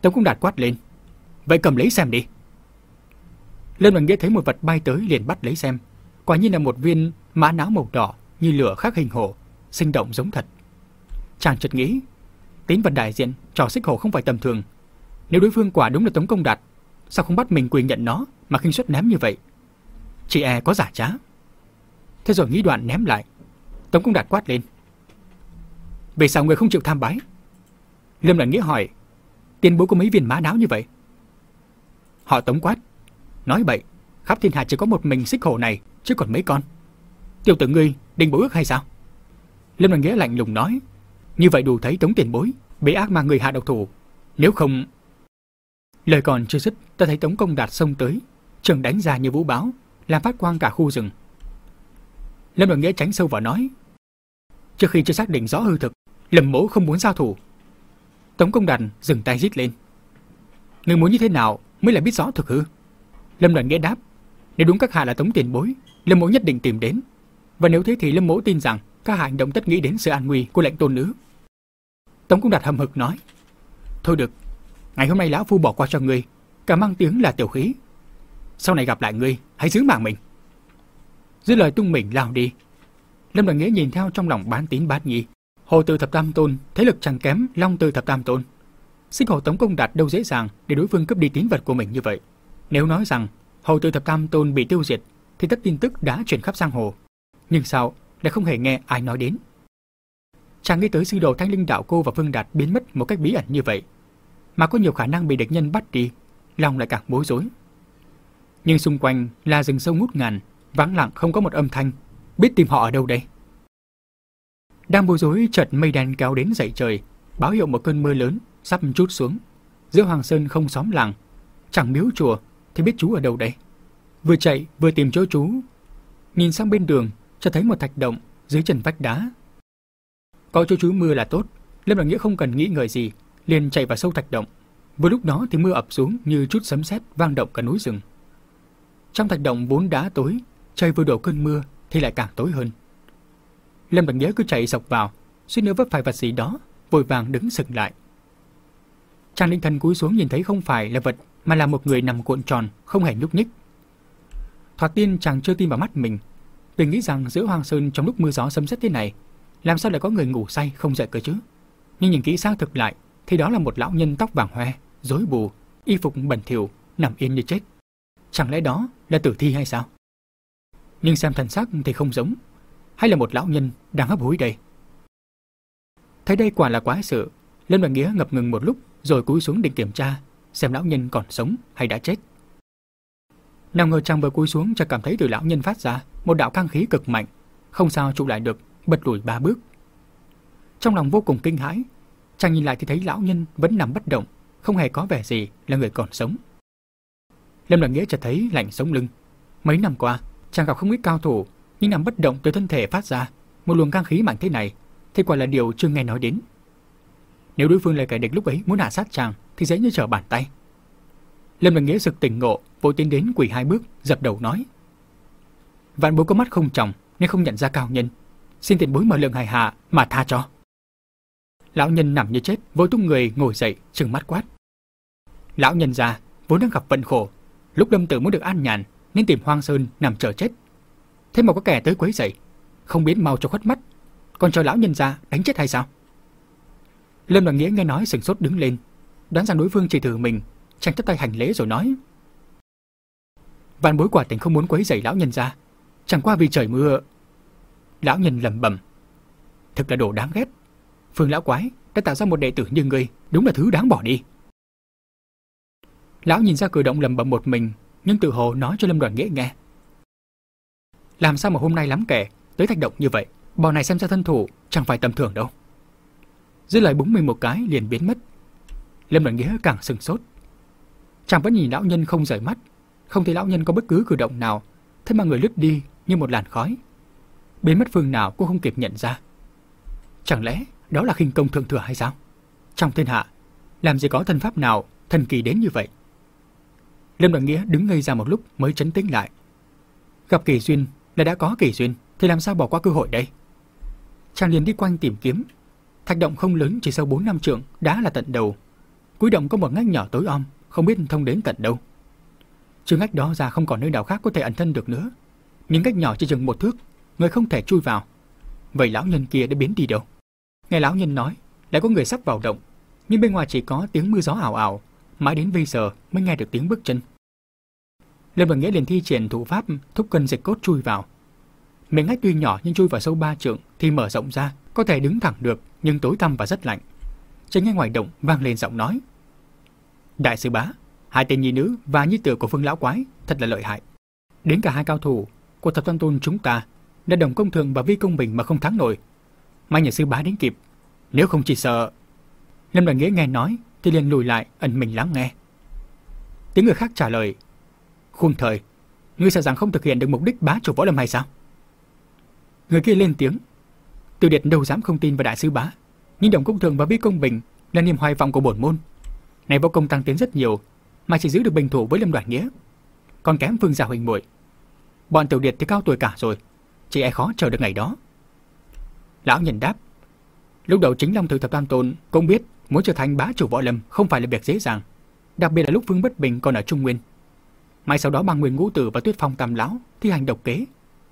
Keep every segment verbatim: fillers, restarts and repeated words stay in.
Tống Công Đạt quát lên: Vậy cầm lấy xem đi. Lâm Đoàn Nghĩa thấy một vật bay tới liền bắt lấy xem. Quả nhiên là một viên mã não màu đỏ như lửa khắc hình hổ, sinh động giống thật. Chàng chợt nghĩ, tín vật đại diện trò xích hổ không phải tầm thường. Nếu đối phương quả đúng là Tống Công Đạt, sao không bắt mình quyền nhận nó mà khinh suất ném như vậy? Chỉ e có giả trá. Thế rồi nghĩ đoạn ném lại. Tống Công Đạt quát lên: Vì sao người không chịu tham bái? Lâm Đoàn Nghĩa hỏi: Tiền bối có mấy viên mã não như vậy? Họ Tống quát: Nói bậy, khắp thiên hạ chỉ có một mình xích hổ này, chứ còn mấy con. Tiểu tử ngươi định bối ước hay sao? Lâm Đoàn Nghĩa lạnh lùng nói: Như vậy đủ thấy Tống tiền bối bị ác mà người hạ độc thủ. Nếu không... Lời còn chưa dứt, ta thấy Tống Công Đạt xông tới, trường đánh ra như vũ bão, làm phát quang cả khu rừng. Lâm Đoàn Nghĩa tránh sâu vào nói: Trước khi chưa xác định rõ hư thực, Lâm mỗ không muốn giao thủ. Tống Công Đạt dừng tay rít lên: Người muốn như thế nào mới là biết rõ thực hư? Lâm Đoàn Nghĩa đáp: Nếu đúng các hạ là Tống tiền bối, Lâm mỗ nhất định tìm đến. Và nếu thế thì Lâm mỗ tin rằng các hạ hành động tất nghĩ đến sự an nguy của lệnh tôn nữ. Tống Công Đạt hầm hực nói: Thôi được, ngày hôm nay lão phu bỏ qua cho ngươi, cả mang tiếng là tiểu khí. Sau này gặp lại ngươi, hãy giữ mạng mình. Dứt lời tung mình lao đi. Lâm Đoàn Nghĩa nhìn theo trong lòng bán tín bán nghi. Hồ Từ Thập Tam Tôn thế lực chẳng kém Long Từ Thập Tam Tôn. Xích hổ Tống Công Đạt đâu dễ dàng để đối phương cướp đi tín vật của mình như vậy. Nếu nói rằng Hồ Từ Thập Tam Tôn bị tiêu diệt thì tất tin tức đã truyền khắp giang hồ. Nhưng sao lại không hề nghe ai nói đến? Chàng nghĩ tới sư đồ Thanh Linh Đạo Cô và Vương Đạt biến mất một cách bí ẩn như vậy, mà có nhiều khả năng bị địch nhân bắt đi, lòng lại càng bối rối. Nhưng xung quanh là rừng sâu ngút ngàn, vắng lặng không có một âm thanh, biết tìm họ ở đâu đây? Đang bối rối, chợt mây đen kéo đến dậy trời, báo hiệu một cơn mưa lớn sắp trút xuống. Giữa Hoàng Sơn không xóm làng, chẳng miếu chùa, thì biết chú ở đâu đây? Vừa chạy vừa tìm chỗ trú, nhìn sang bên đường, cho thấy một thạch động dưới chân vách đá. Có chỗ trú mưa là tốt. Lâm Đoàn Nghĩa không cần nghĩ ngợi gì, liền chạy vào sâu thạch động. Vừa lúc đó thì mưa ập xuống như chút sấm sét vang động cả núi rừng. Trong thạch động vốn đã tối, trời vừa đổ cơn mưa thì lại càng tối hơn. Lâm Đoàn Nghĩa cứ chạy sộc vào, suýt nữa vấp phải vật gì đó, vội vàng đứng sững lại. Chàng định thần cúi xuống nhìn thấy không phải là vật mà là một người nằm cuộn tròn, không hề nhúc nhích. Thoạt tiên chàng chưa tin vào mắt mình, vì nghĩ rằng giữa Hoàng Sơn trong lúc mưa gió sấm sét thế này, làm sao lại có người ngủ say không dậy cơ chứ? Nhưng nhìn kỹ xác thực lại thì đó là một lão nhân tóc vàng hoe, rối bù, y phục bẩn thỉu, nằm yên như chết. Chẳng lẽ đó là tử thi hay sao? Nhưng xem thần sắc thì không giống, hay là một lão nhân đang hấp hối đây? Thấy đây quả là quái sự, Lâm Đoàn Nghĩa ngập ngừng một lúc rồi cúi xuống định kiểm tra xem lão nhân còn sống hay đã chết. Nào ngờ chàng vừa cúi xuống chợt cảm thấy từ lão nhân phát ra một đạo cang khí cực mạnh, không sao trụ lại được, bật lùi ba bước. Trong lòng vô cùng kinh hãi, chàng nhìn lại thì thấy lão nhân vẫn nằm bất động, không hề có vẻ gì là người còn sống. Lâm Đoàn Nghĩa chợt thấy lạnh sống lưng. Mấy năm qua, chàng gặp không ít cao thủ, nhưng nằm bất động từ thân thể phát ra một luồng cang khí mạnh thế này, thì quả là điều chưa nghe nói đến. Nếu đối phương là kẻ địch lúc ấy muốn hạ sát chàng thì dễ như trở bàn tay. Lâm Đoàn Nghĩa sực tỉnh ngộ, vội tiến đến quỳ hai bước, dập đầu nói: Vạn bối có mắt không tròng nên không nhận ra cao nhân, xin tiền bối mở lượng hài hạ mà tha cho. Lão nhân nằm như chết, vội tung người ngồi dậy, trừng mắt quát: Lão nhân già vốn đang gặp vận khổ, lúc lâm tử muốn được an nhàn nên tìm hoang sơn nằm chờ chết. Thế mà có kẻ tới quấy rầy, không biết mau cho khuất mắt, còn cho lão nhân già đánh chết hay sao? Lâm Đoàn Nghĩa nghe nói sửng sốt đứng lên, đoán rằng đối phương chỉ thử mình, chàng chắp tay hành lễ rồi nói: Vạn bối quả tình không muốn quấy rầy lão nhân già, chẳng qua vì trời mưa. Lão nhân lẩm bẩm: Thực là đồ đáng ghét, Phương lão quái đã tạo ra một đệ tử như ngươi, đúng là thứ đáng bỏ đi. Lão nhìn ra cửa động lẩm bẩm một mình, nhưng tự hồ nói cho Lâm Đoàn Nghĩa nghe: Làm sao mà hôm nay lắm kẻ tới thạch động như vậy, bò này xem ra thân thủ chẳng phải tầm thường đâu. Dứt lời búng mình một cái liền biến mất. Lâm Đoàn Nghĩa càng sừng sốt. Chàng vẫn nhìn lão nhân không rời mắt, không thấy lão nhân có bất cứ cử động nào, thế mà người lướt đi như một làn khói, biến mất phương nào cũng không kịp nhận ra. Chẳng lẽ đó là khinh công thượng thừa hay sao? Trong thiên hạ làm gì có thân pháp nào thần kỳ đến như vậy? Lâm Đoàn Nghĩa đứng ngây ra một lúc mới trấn tĩnh lại. Gặp kỳ duyên là đã có kỳ duyên, thì làm sao bỏ qua cơ hội đây? Chàng liền đi quanh tìm kiếm. Thạch động không lớn, chỉ sâu bốn năm trượng, đá là tận đầu. Cuối động có một ngách nhỏ tối om, không biết thông đến tận đâu. Trừ ngách đó ra không còn nơi nào khác có thể ẩn thân được nữa. Nhưng ngách nhỏ chỉ chừng một thước, người không thể chui vào. Vậy lão nhân kia đã biến đi đâu? Nghe lão nhân nói, lại có người sắp vào động, nhưng bên ngoài chỉ có tiếng mưa gió ảo ảo, mãi đến bây giờ mới nghe được tiếng bước chân. Lâm Bằng Nghĩa liền thi triển thủ pháp thúc cân dịch cốt chui vào. Miệng ngách tuy nhỏ nhưng chui vào sâu ba trượng thì mở rộng ra, có thể đứng thẳng được, nhưng tối tăm và rất lạnh. Trên ngay ngoài động vang lên giọng nói: Đại sư bá, hai tên nhi nữ và nhi tử của Phương lão quái thật là lợi hại. Đến cả hai cao thủ của Thập Tam Tôn chúng ta đã đồng công thường và vi công bình mà không thắng nổi. May nhờ sư bá đến kịp, nếu không chỉ sợ. Lâm Đại Nghĩa nghe nói thì liền lùi lại ẩn mình lắng nghe. Tiếng người khác trả lời: Khuôn Thời, ngươi sợ rằng không thực hiện được mục đích bá chủ võ lâm hay sao? Người kia lên tiếng: Tiêu Điệt đâu dám không tin vào đại sư bá, nhưng đồng công thường và vi công bình là niềm hoài vọng của bổn môn. Này võ công tăng tiến rất nhiều, mà chỉ giữ được bình thủ với Lâm Đoạt Nghĩa, còn kém Phương gia huynh muội. Bọn Tiểu Điệt thì cao tuổi cả rồi, chỉ e khó chờ được ngày đó. Lão nhân đáp: Lúc đầu chính Long Tử Thập Tam Tôn cũng biết muốn trở thành bá chủ võ lâm không phải là việc dễ dàng, đặc biệt là lúc Phương Bất Bình còn ở Trung Nguyên. Mai sau đó bằng Nguyên Ngũ Tử và Tuyết Phong Tam lão thi hành độc kế,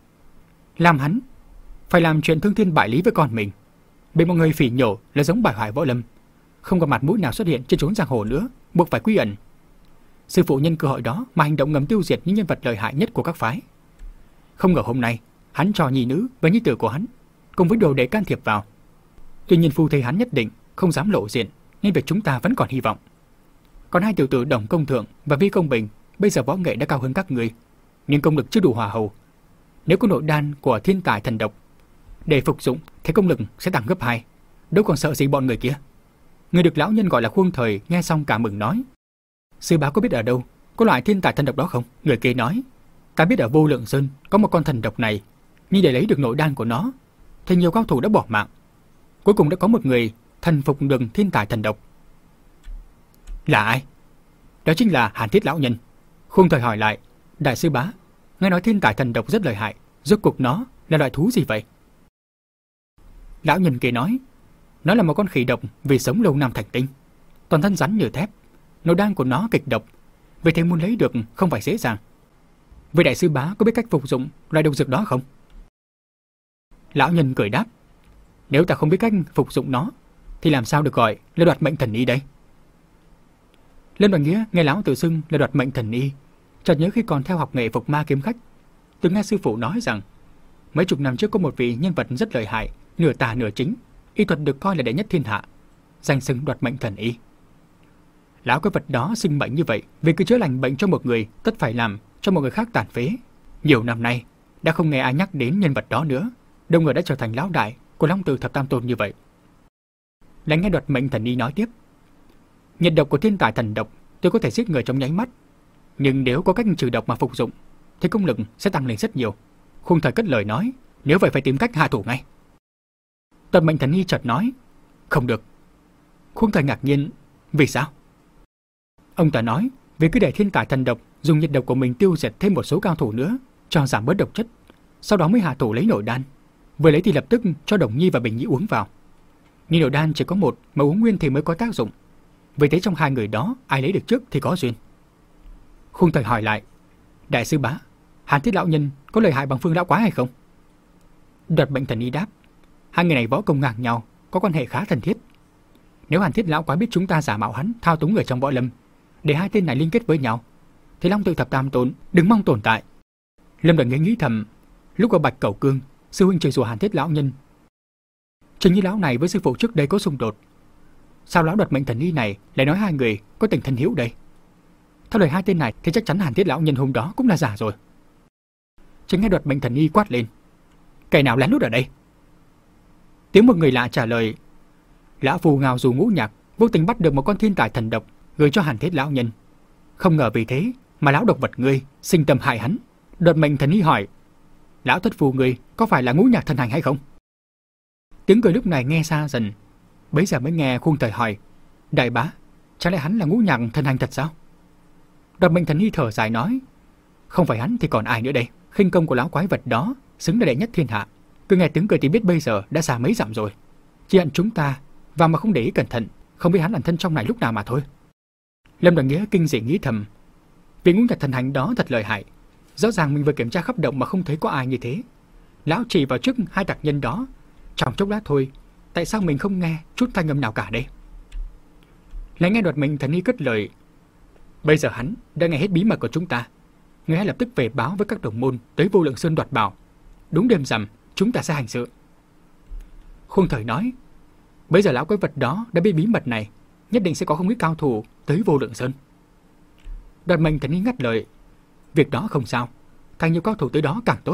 làm hắn phải làm chuyện thương thiên bại lý với con mình, bị mọi người phỉ nhổ là giống bại hoại võ lâm, không có mặt mũi nào xuất hiện trên chốn giang hồ nữa, buộc phải quy ẩn. Sư phụ nhân cơ hội đó mà hành động ngầm tiêu diệt những nhân vật lợi hại nhất của các phái. Không ngờ hôm nay hắn cho nhi nữ và nhi tử của hắn cùng với đồ đệ can thiệp vào. Tuy nhiên phu thầy hắn nhất định không dám lộ diện, nên việc chúng ta vẫn còn hy vọng. Còn hai tiểu tử Đồng Công Thượng và Vi Công Bình bây giờ võ nghệ đã cao hơn các người, nhưng công lực chưa đủ hòa hầu. Nếu có nội đan của thiên tài thần độc để phục dụng thì công lực sẽ tăng gấp hai, đâu còn sợ gì bọn người kia. Người được lão nhân gọi là Khuôn Thời nghe xong cả mừng nói: Sư bá có biết ở đâu có loại thiên tài thần độc đó không? Người kia nói: Ta biết ở Vô Lượng Sơn có một con thần độc này, nhưng để lấy được nội đan của nó thì nhiều cao thủ đã bỏ mạng. Cuối cùng đã có một người thần phục được thiên tài thần độc. Là ai? Đó chính là Hàn Thiết lão nhân. Khuôn Thời hỏi lại: Đại sư bá, nghe nói thiên tài thần độc rất lợi hại, rốt cuộc nó là loại thú gì vậy? Lão nhân kia nói: Nó là một con khỉ độc vì sống lâu năm thành tinh, toàn thân rắn như thép, nội đan của nó kịch độc, vì thế muốn lấy được không phải dễ dàng. Vậy đại sư bá có biết cách phục dụng loại độc dược đó không? Lão nhân cười đáp: Nếu ta không biết cách phục dụng nó thì làm sao được gọi là đoạt mệnh thần y đây? Lâm Đoạt Nghĩa nghe lão tự xưng là đoạt mệnh thần y, chợt nhớ khi còn theo học nghệ phục ma kiếm khách, từng nghe sư phụ nói rằng mấy chục năm trước có một vị nhân vật rất lợi hại, nửa tà nửa chính, y thuật được coi là đệ nhất thiên hạ, danh xưng đoạt mệnh thần y. Lão cái vật đó sinh bệnh như vậy, vì cứ chữa lành bệnh cho một người, tất phải làm cho một người khác tàn phế. Nhiều năm nay đã không nghe ai nhắc đến nhân vật đó nữa, đâu ngờ đã trở thành lão đại của Long Tử Thập Tam Tôn như vậy. Lại nghe đoạt mệnh thần y nói tiếp: Nhiệt độc của thiên tài thần độc tôi có thể giết người trong nháy mắt, nhưng nếu có cách trừ độc mà phục dụng thì công lực sẽ tăng lên rất nhiều. Khuôn Thời cất lời nói: Nếu vậy phải tìm cách hạ thủ ngay. Đoạt mệnh thần y chợt nói: Không được. Khuôn Thời ngạc nhiên: Vì sao? Ông ta nói: Vì cứ để thiên tài thần độc dùng nhiệt độc của mình tiêu diệt thêm một số cao thủ nữa, cho giảm bớt độc chất, sau đó mới hạ thủ lấy nội đan. Vừa lấy thì lập tức cho Đồng Nhi và Bình Nhi uống vào. Nhưng nội đan chỉ có một, mà uống nguyên thì mới có tác dụng. Vì thế trong hai người đó ai lấy được trước thì có duyên. Khuôn Thời hỏi lại: Đại sư bá, Hàn Thiết lão nhân có lợi hại bằng Phương lão quái hay không? Đoạt mệnh thần y đáp: Hai người này võ công ngang nhau, có quan hệ khá thân thiết. Nếu Hàn Thiết lão quái biết chúng ta giả mạo hắn thao túng người trong võ lâm, để hai tên này liên kết với nhau, thì Long Tử Thập Tam Tôn đừng mong tồn tại. Lâm Đoạt Nghĩa nghĩ thầm: Lúc ở Bạch Cẩu Cương, sư huynh chửi rủa Hàn Thiết lão nhân, chính như lão này với sư phụ trước đây có xung đột. Sao lão đoạt mệnh thần y này lại nói hai người có tình thân hữu đây? Theo lời hai tên này thì chắc chắn Hàn Thiết lão nhân hôm đó cũng là giả rồi. Chính nghe đoạt mệnh thần y quát lên: Kẻ nào lén lút ở đây? Tiếng một người lạ trả lời: Lão phù ngào dù ngũ nhạc vô tình bắt được một con thiên tài thần độc gửi cho Hàn Thiết lão nhân, không ngờ vì thế mà lão độc vật ngươi sinh tâm hại hắn. Đoạt mệnh thần y hỏi: Lão thất phù ngươi có phải là ngũ nhạc thần hành hay không? Tiếng cười lúc này nghe xa dần, bấy giờ mới nghe Khuôn Thời hỏi: Đại bá, chẳng lẽ hắn là ngũ nhạc thần hành thật sao? Đoạt mệnh thần y thở dài nói: Không phải hắn thì còn ai nữa đây? Khinh công của lão quái vật đó xứng là đệ nhất thiên hạ. Cứ nghe tiếng cười thì biết bây giờ đã xa mấy dặm rồi. Chỉ hận chúng ta vào mà không để ý cẩn thận, không biết hắn ẩn thân trong này lúc nào mà thôi. Lâm Đoàn Nghĩa kinh dị nghĩ thầm, vị ngũ nhạc thần hành đó thật lợi hại. Rõ ràng mình vừa kiểm tra khắp động mà không thấy có ai như thế. Lão chỉ vào trước hai đặc nhân đó, trong chốc lát thôi, tại sao mình không nghe chút thanh âm nào cả đây? Lại nghe Đoạt Mệnh Thần Y cất lời, bây giờ hắn đã nghe hết bí mật của chúng ta, người hãy lập tức về báo với các đồng môn tới Vô Lượng Sơn đoạt bảo. Đúng đêm rằm chúng ta sẽ hành sự. Khuông Thời nói, bây giờ lão quái vật đó đã biết bí mật này, nhất định sẽ có không ít cao thủ tới Vô Lượng Sơn. Đoạt Mệnh Thần Y ngắt lời, việc đó không sao, càng nhiều cao thủ tới đó càng tốt.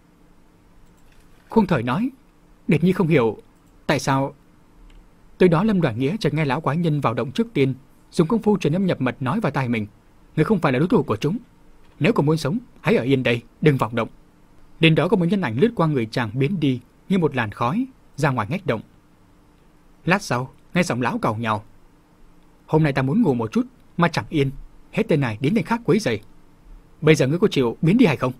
Khuông Thời nói, Địch Nhi không hiểu tại sao. Tới đó Lâm Đoàn Nghĩa chợt nghe lão quái nhân vào động trước tiên, dùng công phu truyền âm nhập mật nói vào tai mình, người không phải là đối thủ của chúng. Nếu còn muốn sống, hãy ở yên đây, đừng vọng động. Đến đó có một nhân ảnh lướt qua người chàng biến đi như một làn khói ra ngoài ngách động. Lát sau, nghe giọng lão càu nhàu, hôm nay ta muốn ngủ một chút mà chẳng yên, hết tên này đến tên khác quấy rầy. Bây giờ ngươi có chịu biến đi hay không?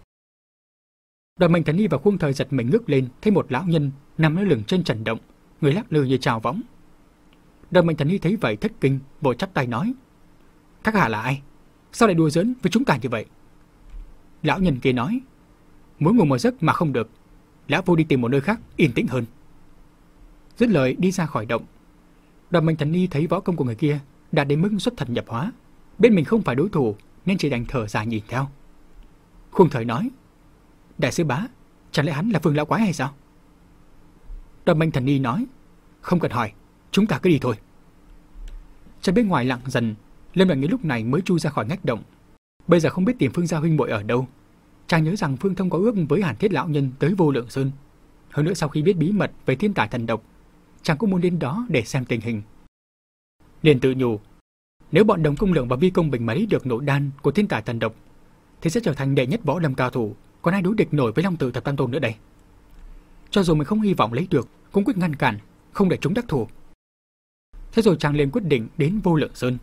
Đoạt Mệnh Thần Y và Khuông Thời giật mình ngước lên, thấy một lão nhân nằm lơ lửng trên trần động, người lắc lư như trào võng. Đoạt Mệnh Thần Y thấy vậy thất kinh, vội chắp tay nói, các hạ là ai? Sao lại đùa giỡn với chúng ta như vậy? Lão nhân kia nói, muốn ngủ một giấc mà không được, lão vô đi tìm một nơi khác yên tĩnh hơn. Dứt lời đi ra khỏi động. Đoạt Mệnh Thần Y thấy võ công của người kia đạt đến mức xuất thần nhập hóa, bên mình không phải đối thủ nên chỉ đành thở dài nhìn theo. Khuông Thời nói, đại sư bá, chẳng lẽ hắn là Phương lão quái hay sao? Đoạt Mệnh Thần Y nói, không cần hỏi, chúng ta cứ đi thôi. Trên bên ngoài lặng dần, Lâm Đoàn Nghĩa lúc này mới chui ra khỏi ngách động. Bây giờ không biết tìm Phương gia huynh muội ở đâu. Chàng nhớ rằng Phương Thông có ước với Hàn Thiết lão nhân tới Vô Lượng Sơn. Hơn nữa sau khi biết bí mật về thiên tài thần độc, chàng cũng muốn đến đó để xem tình hình. Liền tự nhủ, nếu bọn Đồng Công Lượng và Vi Công Bình mà lấy được nội đan của thiên tài thần độc, thì sẽ trở thành đệ nhất võ lâm cao thủ, còn ai đối địch nổi với Long Tử Thập Tam Tôn nữa đây? Cho dù mình không hy vọng lấy được, cũng quyết ngăn cản, không để chúng đắc thủ. Thế rồi chàng liền quyết định đến Vô Lượng Sơn.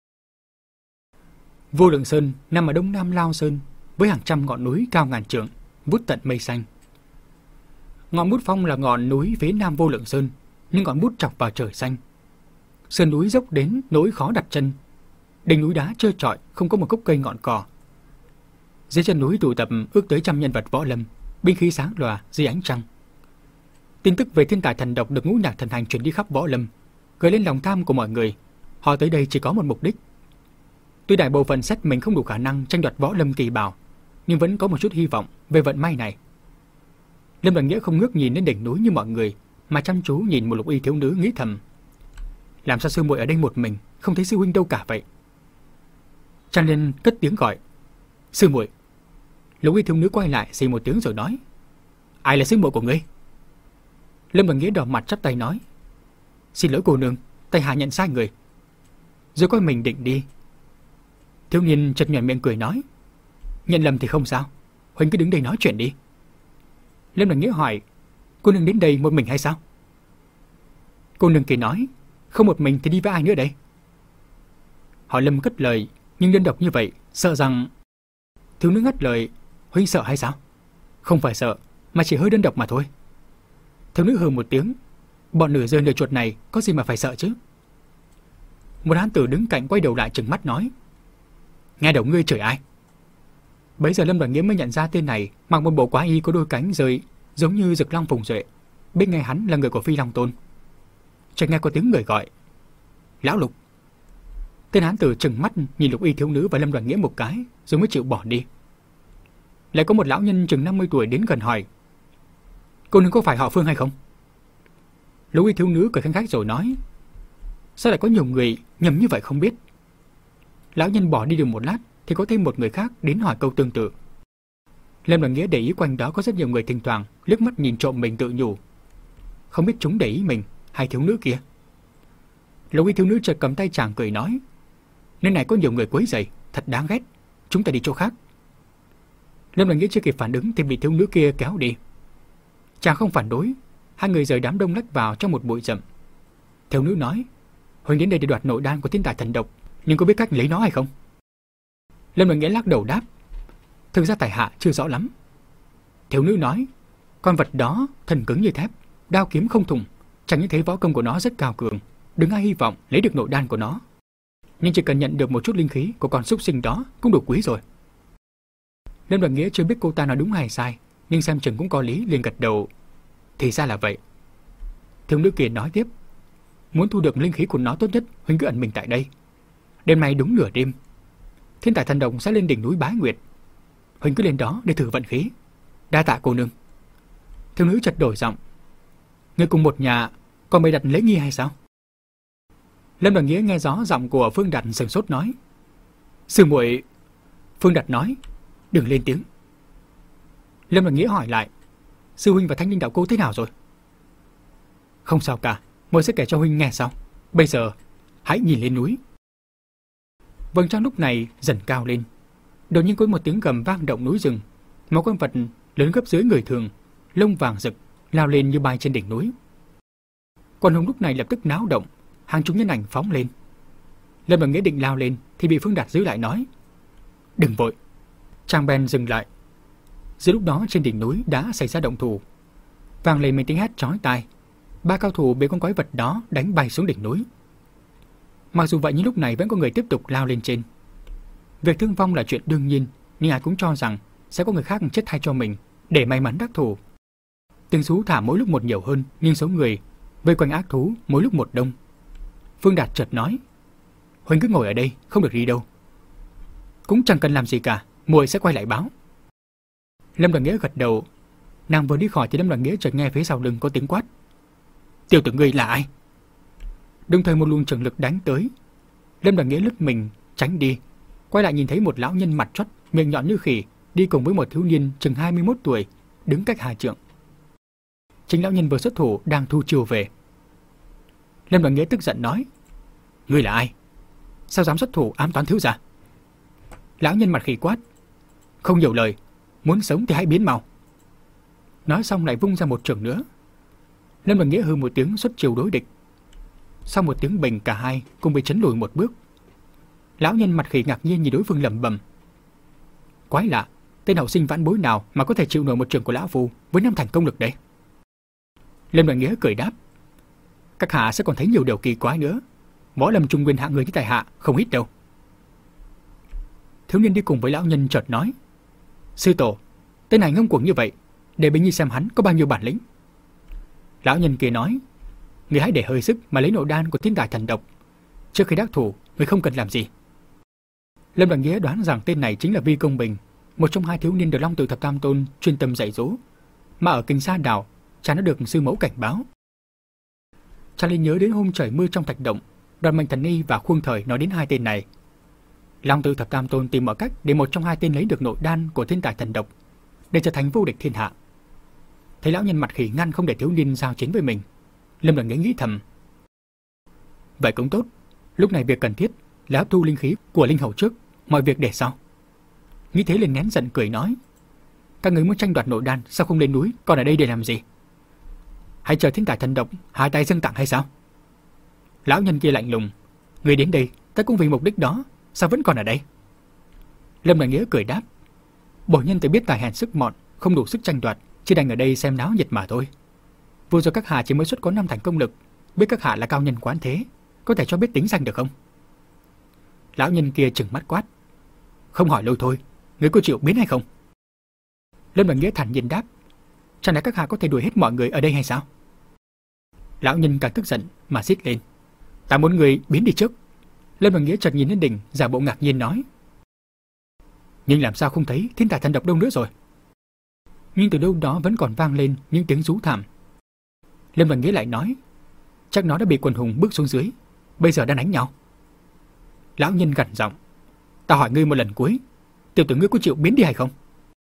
Vô Lượng Sơn nằm ở đông nam Lao Sơn, với hàng trăm ngọn núi cao ngàn trượng, vút tận mây xanh. Ngọn Bút Phong là ngọn núi phía nam Vô Lượng Sơn, nhưng ngọn bút chọc vào trời xanh. Sườn núi dốc đến nỗi khó đặt chân, đỉnh núi đá trơ trọi, không có một gốc cây ngọn cỏ. Dưới chân núi tụ tập ước tới trăm nhân vật võ lâm, binh khí sáng lòa dưới ánh trăng. Tin tức về thiên tài thần độc được Ngũ Nhạc Thần Hành truyền đi khắp võ lâm, gợi lên lòng tham của mọi người. Họ tới đây chỉ có một mục đích. Tuy đại bộ phận xét mình không đủ khả năng tranh đoạt võ lâm kỳ bảo, nhưng vẫn có một chút hy vọng về vận may này. Lâm Đoàn Nghĩa không ngước nhìn lên đỉnh núi như mọi người, mà chăm chú nhìn một lục y thiếu nữ nghĩ thầm, làm sao sư muội ở đây một mình, không thấy sư huynh đâu cả vậy? Chàng liền cất tiếng gọi, sư muội. Lục y thiếu nữ quay lại xì một tiếng rồi nói, ai là sư muội của ngươi? Lâm Đoàn Nghĩa đỏ mặt chắp tay nói, xin lỗi cô nương, tại hạ nhận sai người. Rồi coi mình định đi. Thiếu niên chợt nhoẻn miệng cười nói, nhận lầm thì không sao, huynh cứ đứng đây nói chuyện đi. Lâm Đoàn Nghĩa hỏi, cô nương đến đây một mình hay sao? Cô nương kia nói, không một mình thì đi với ai nữa đây? Họ Lâm cất lời, nhưng đơn độc như vậy, sợ rằng... Thiếu nữ ngắt lời, huynh sợ hay sao? Không phải sợ, mà chỉ hơi đơn độc mà thôi. Thiếu nữ hừ một tiếng, bọn nửa rơi nửa chuột này có gì mà phải sợ chứ? Một hán tử đứng cạnh quay đầu lại trừng mắt nói, nghe đầu ngươi chửi ai? Bấy giờ Lâm Đoàn Nghĩa mới nhận ra tên này mặc một bộ quá y có đôi cánh rơi giống như Dực Long Phùng Duệ, bên nghe hắn là người của Phi Long Tôn. Chợt nghe có tiếng người gọi, lão Lục. Tên hán tử trừng mắt nhìn lục y thiếu nữ và Lâm Đoàn Nghĩa một cái, rồi mới chịu bỏ đi. Lại có một lão nhân chừng năm mươi tuổi đến gần hỏi, cô nương có phải họ Phương hay không? Lục y thiếu nữ cười khanh khách rồi nói, sao lại có nhiều người nhầm như vậy không biết? Lão nhân bỏ đi được một lát thì có thêm một người khác đến hỏi câu tương tự. Lâm Đoàn Nghĩa để ý quanh đó có rất nhiều người thỉnh thoảng liếc mắt nhìn trộm mình, tự nhủ, không biết chúng để ý mình hay thiếu nữ kia. Lục y thiếu nữ chợt cầm tay chàng cười nói, nơi này có nhiều người quấy rầy, thật đáng ghét, chúng ta đi chỗ khác. Lâm Đoàn Nghĩa chưa kịp phản ứng thì bị thiếu nữ kia kéo đi. Chàng không phản đối, hai người rời đám đông lách vào trong một bụi rậm. Thiếu nữ nói, huynh đến đây để đoạt nội đan của thiên tài thần độc, nhưng có biết cách lấy nó hay không? Lâm Đoàn Nghĩa lắc đầu đáp, thực ra tại hạ chưa rõ lắm. Thiếu nữ nói, con vật đó thần cứng như thép, đao kiếm không thủng, chẳng những thế võ công của nó rất cao cường, đừng ai hy vọng lấy được nội đan của nó. nhưng chỉ cần nhận được một chút linh khí của con súc sinh đó cũng đủ quý rồi. Lâm Đoàn Nghĩa chưa biết cô ta nói đúng hay sai, nhưng xem chừng cũng có lý, liền gật đầu. Thì ra là vậy. Thiếu nữ kia nói tiếp. Muốn thu được linh khí của nó tốt nhất, huynh cứ ẩn mình tại đây. Đêm nay đúng nửa đêm, Thiên Tài Thần Đồng sẽ lên đỉnh núi Bái Nguyệt. Huynh cứ lên đó để thử vận khí. Đa tạ cô nương. Thiếu nữ chợt đổi giọng. Người cùng một nhà, còn bày đặt lễ nghi hay sao? Lâm Đoàn Nghĩa nghe rõ giọng của Phương Đạt sửng sốt nói. Sư muội. Phương Đạt nói. Đừng lên tiếng. Lâm Đoàn Nghĩa hỏi lại. Sư huynh và Thanh Linh đạo cô thế nào rồi? Không sao cả, muội sẽ kể cho huynh nghe sau. Bây giờ hãy nhìn lên núi. Vầng trăng lúc này dần cao lên. Đột nhiên có một tiếng gầm vang động núi rừng. Một con vật lớn gấp dưới người thường, lông vàng rực, lao lên như bay trên đỉnh núi. Quần hùng lúc này lập tức náo động, hàng chục nhân ảnh phóng lên. Lâm Đoàn Nghĩa định lao lên thì bị Phương Đạt giữ lại nói. Đừng vội. Chàng bèn dừng lại. Giữa lúc đó trên đỉnh núi đã xảy ra động thủ. Vang lên mấy tiếng hét chói tai. Ba cao thủ bị con quái vật đó đánh bay xuống đỉnh núi. Mặc dù vậy nhưng lúc này vẫn có người tiếp tục lao lên trên. Việc thương vong là chuyện đương nhiên, nhưng ai cũng cho rằng sẽ có người khác chết thay cho mình để may mắn đắc thủ. Tiếng sú thả mỗi lúc một nhiều hơn, nhưng số người vây quanh ác thú mỗi lúc một đông. Phương Đạt chợt nói. Huynh cứ ngồi ở đây, không được đi đâu. Cũng chẳng cần làm gì cả, muội sẽ quay lại báo. Lâm Đoàn Nghĩa gật đầu. Nàng vừa đi khỏi thì Lâm Đoàn Nghĩa chợt nghe phía sau lưng có tiếng quát. Tiểu tử ngươi là ai? Đồng thời một luồng trường lực đánh tới. Lâm Đoàn Nghĩa lướt mình tránh đi, quay lại nhìn thấy một lão nhân mặt choắt, miệng nhọn như khỉ, đi cùng với một thiếu niên chừng hai mươi mốt tuổi, đứng cách hai trượng. Chính lão nhân vừa xuất thủ đang thu chiêu về. Lâm Đoàn Nghĩa tức giận nói. Ngươi là ai? Sao dám xuất thủ ám toán thiếu gia? Lão nhân mặt khỉ quát. Không nhiều lời, muốn sống thì hãy biến mau. Nói xong lại vung ra một trường nữa. Lâm Đoàn Nghĩa hừ một tiếng xuất chiêu đối địch. Sau một tiếng bình cả hai cùng bị chấn lùi một bước. Lão nhân mặt khỉ ngạc nhiên nhìn đối phương lẩm bẩm. Quái lạ, tên học sinh vãn bối nào mà có thể chịu nổi một trường của lão phu với năm thành công lực đấy? Lâm Đoàn Nghĩa cười đáp. Các hạ sẽ còn thấy nhiều điều kỳ quái nữa. Võ lâm trung nguyên hạng người như tài hạ không ít đâu. Thiếu niên đi cùng với lão nhân chợt nói. Sư tổ, tên này ngông cuồng như vậy, để Bình Nhi xem hắn có bao nhiêu bản lĩnh. Lão nhân kia nói. Người hãy để hơi sức mà lấy nội đan của Thiên Tài Thần Độc. Trước khi đắc thủ, người không cần làm gì. Lâm Đoàn Nghĩa đoán rằng tên này chính là Vi Công Bình, một trong hai thiếu niên được Long Tự Thập Tam Tôn chuyên tâm dạy dỗ, mà ở Kinh Sa Đảo chàng đã được sư mẫu cảnh báo. Chàng liền nhớ đến hôm trời mưa trong thạch động, Đoàn Mệnh Thần Y và Khuông Thời nói đến hai tên này. Long Tự Thập Tam Tôn tìm mọi cách để một trong hai tên lấy được nội đan của Thiên Tài Thần Độc, để trở thành vô địch thiên hạ. Thấy lão nhân mặt khỉ ngăn không để thiếu niên giao chiến với mình, Lâm Đoàn Nghĩa nghĩ thầm. Vậy cũng tốt, lúc này việc cần thiết là hấp thu linh khí của linh hầu trước, mọi việc để sau. Nghĩ thế liền nén giận cười nói. Các người muốn tranh đoạt nội đan, sao không lên núi, còn ở đây để làm gì? Hãy chờ Thiên Tài Thần Độc hai tay dâng tặng hay sao? Lão nhân kia lạnh lùng. Người đến đây, ta cũng vì mục đích đó, sao vẫn còn ở đây? Lâm Đoàn Nghĩa cười đáp. Bổn nhân tự biết tài hèn sức mọn, không đủ sức tranh đoạt, chỉ đành ở đây xem náo nhiệt mà thôi. Vừa rồi các hạ chỉ mới xuất có năm thành công lực, biết các hạ là cao nhân quán thế, có thể cho biết tính danh được không? Lão nhân kia trừng mắt quát. Không hỏi lâu thôi, người có chịu biến hay không? Lâm Đoàn Nghĩa thản nhiên đáp. Chẳng lẽ các hạ có thể đuổi hết mọi người ở đây hay sao? Lão nhân càng tức giận mà rít lên. Ta muốn người biến đi trước. Lâm Đoàn Nghĩa chợt nhìn lên đỉnh, giả bộ ngạc nhiên nói. Nhưng làm sao không thấy Thiên Tài Thần Độc đâu nữa rồi? Nhưng từ đâu đó vẫn còn vang lên những tiếng rú thảm. Lâm Đoàn Nghĩa lại nói. Chắc nó đã bị quần hùng bước xuống dưới, bây giờ đang đánh nhau. Lão nhân gằn giọng. Ta hỏi ngươi một lần cuối, tiểu tử ngươi có chịu biến đi hay không?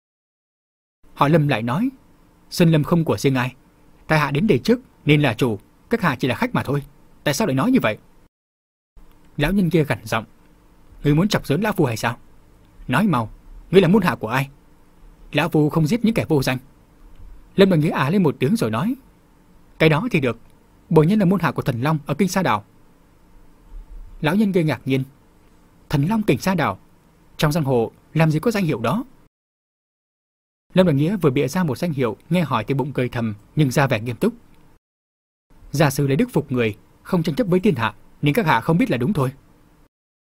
Họ Lâm lại nói. Sơn lâm không của riêng ai, tại hạ đến đây trước nên là chủ, các hạ chỉ là khách mà thôi. Tại sao lại nói như vậy? Lão nhân kia gằn giọng. Ngươi muốn chọc giỡn lão phu hay sao? Nói mau, ngươi là môn hạ của ai? Lão phu không giết những kẻ vô danh. Lâm Đoàn Nghĩa á lên một tiếng rồi nói. Cái đó thì được, bổn nhân là môn hạ của Thần Long ở Kinh Sa Đảo. Lão nhân kia ngạc nhiên. Thần Long Kinh Sa Đảo, trong giang hồ làm gì có danh hiệu đó? Lâm Đoàn Nghĩa vừa bịa ra một danh hiệu, nghe hỏi thì bụng cười thầm nhưng ra vẻ nghiêm túc. Giả sử lấy đức phục người, không tranh chấp với thiên hạ, nên các hạ không biết là đúng thôi.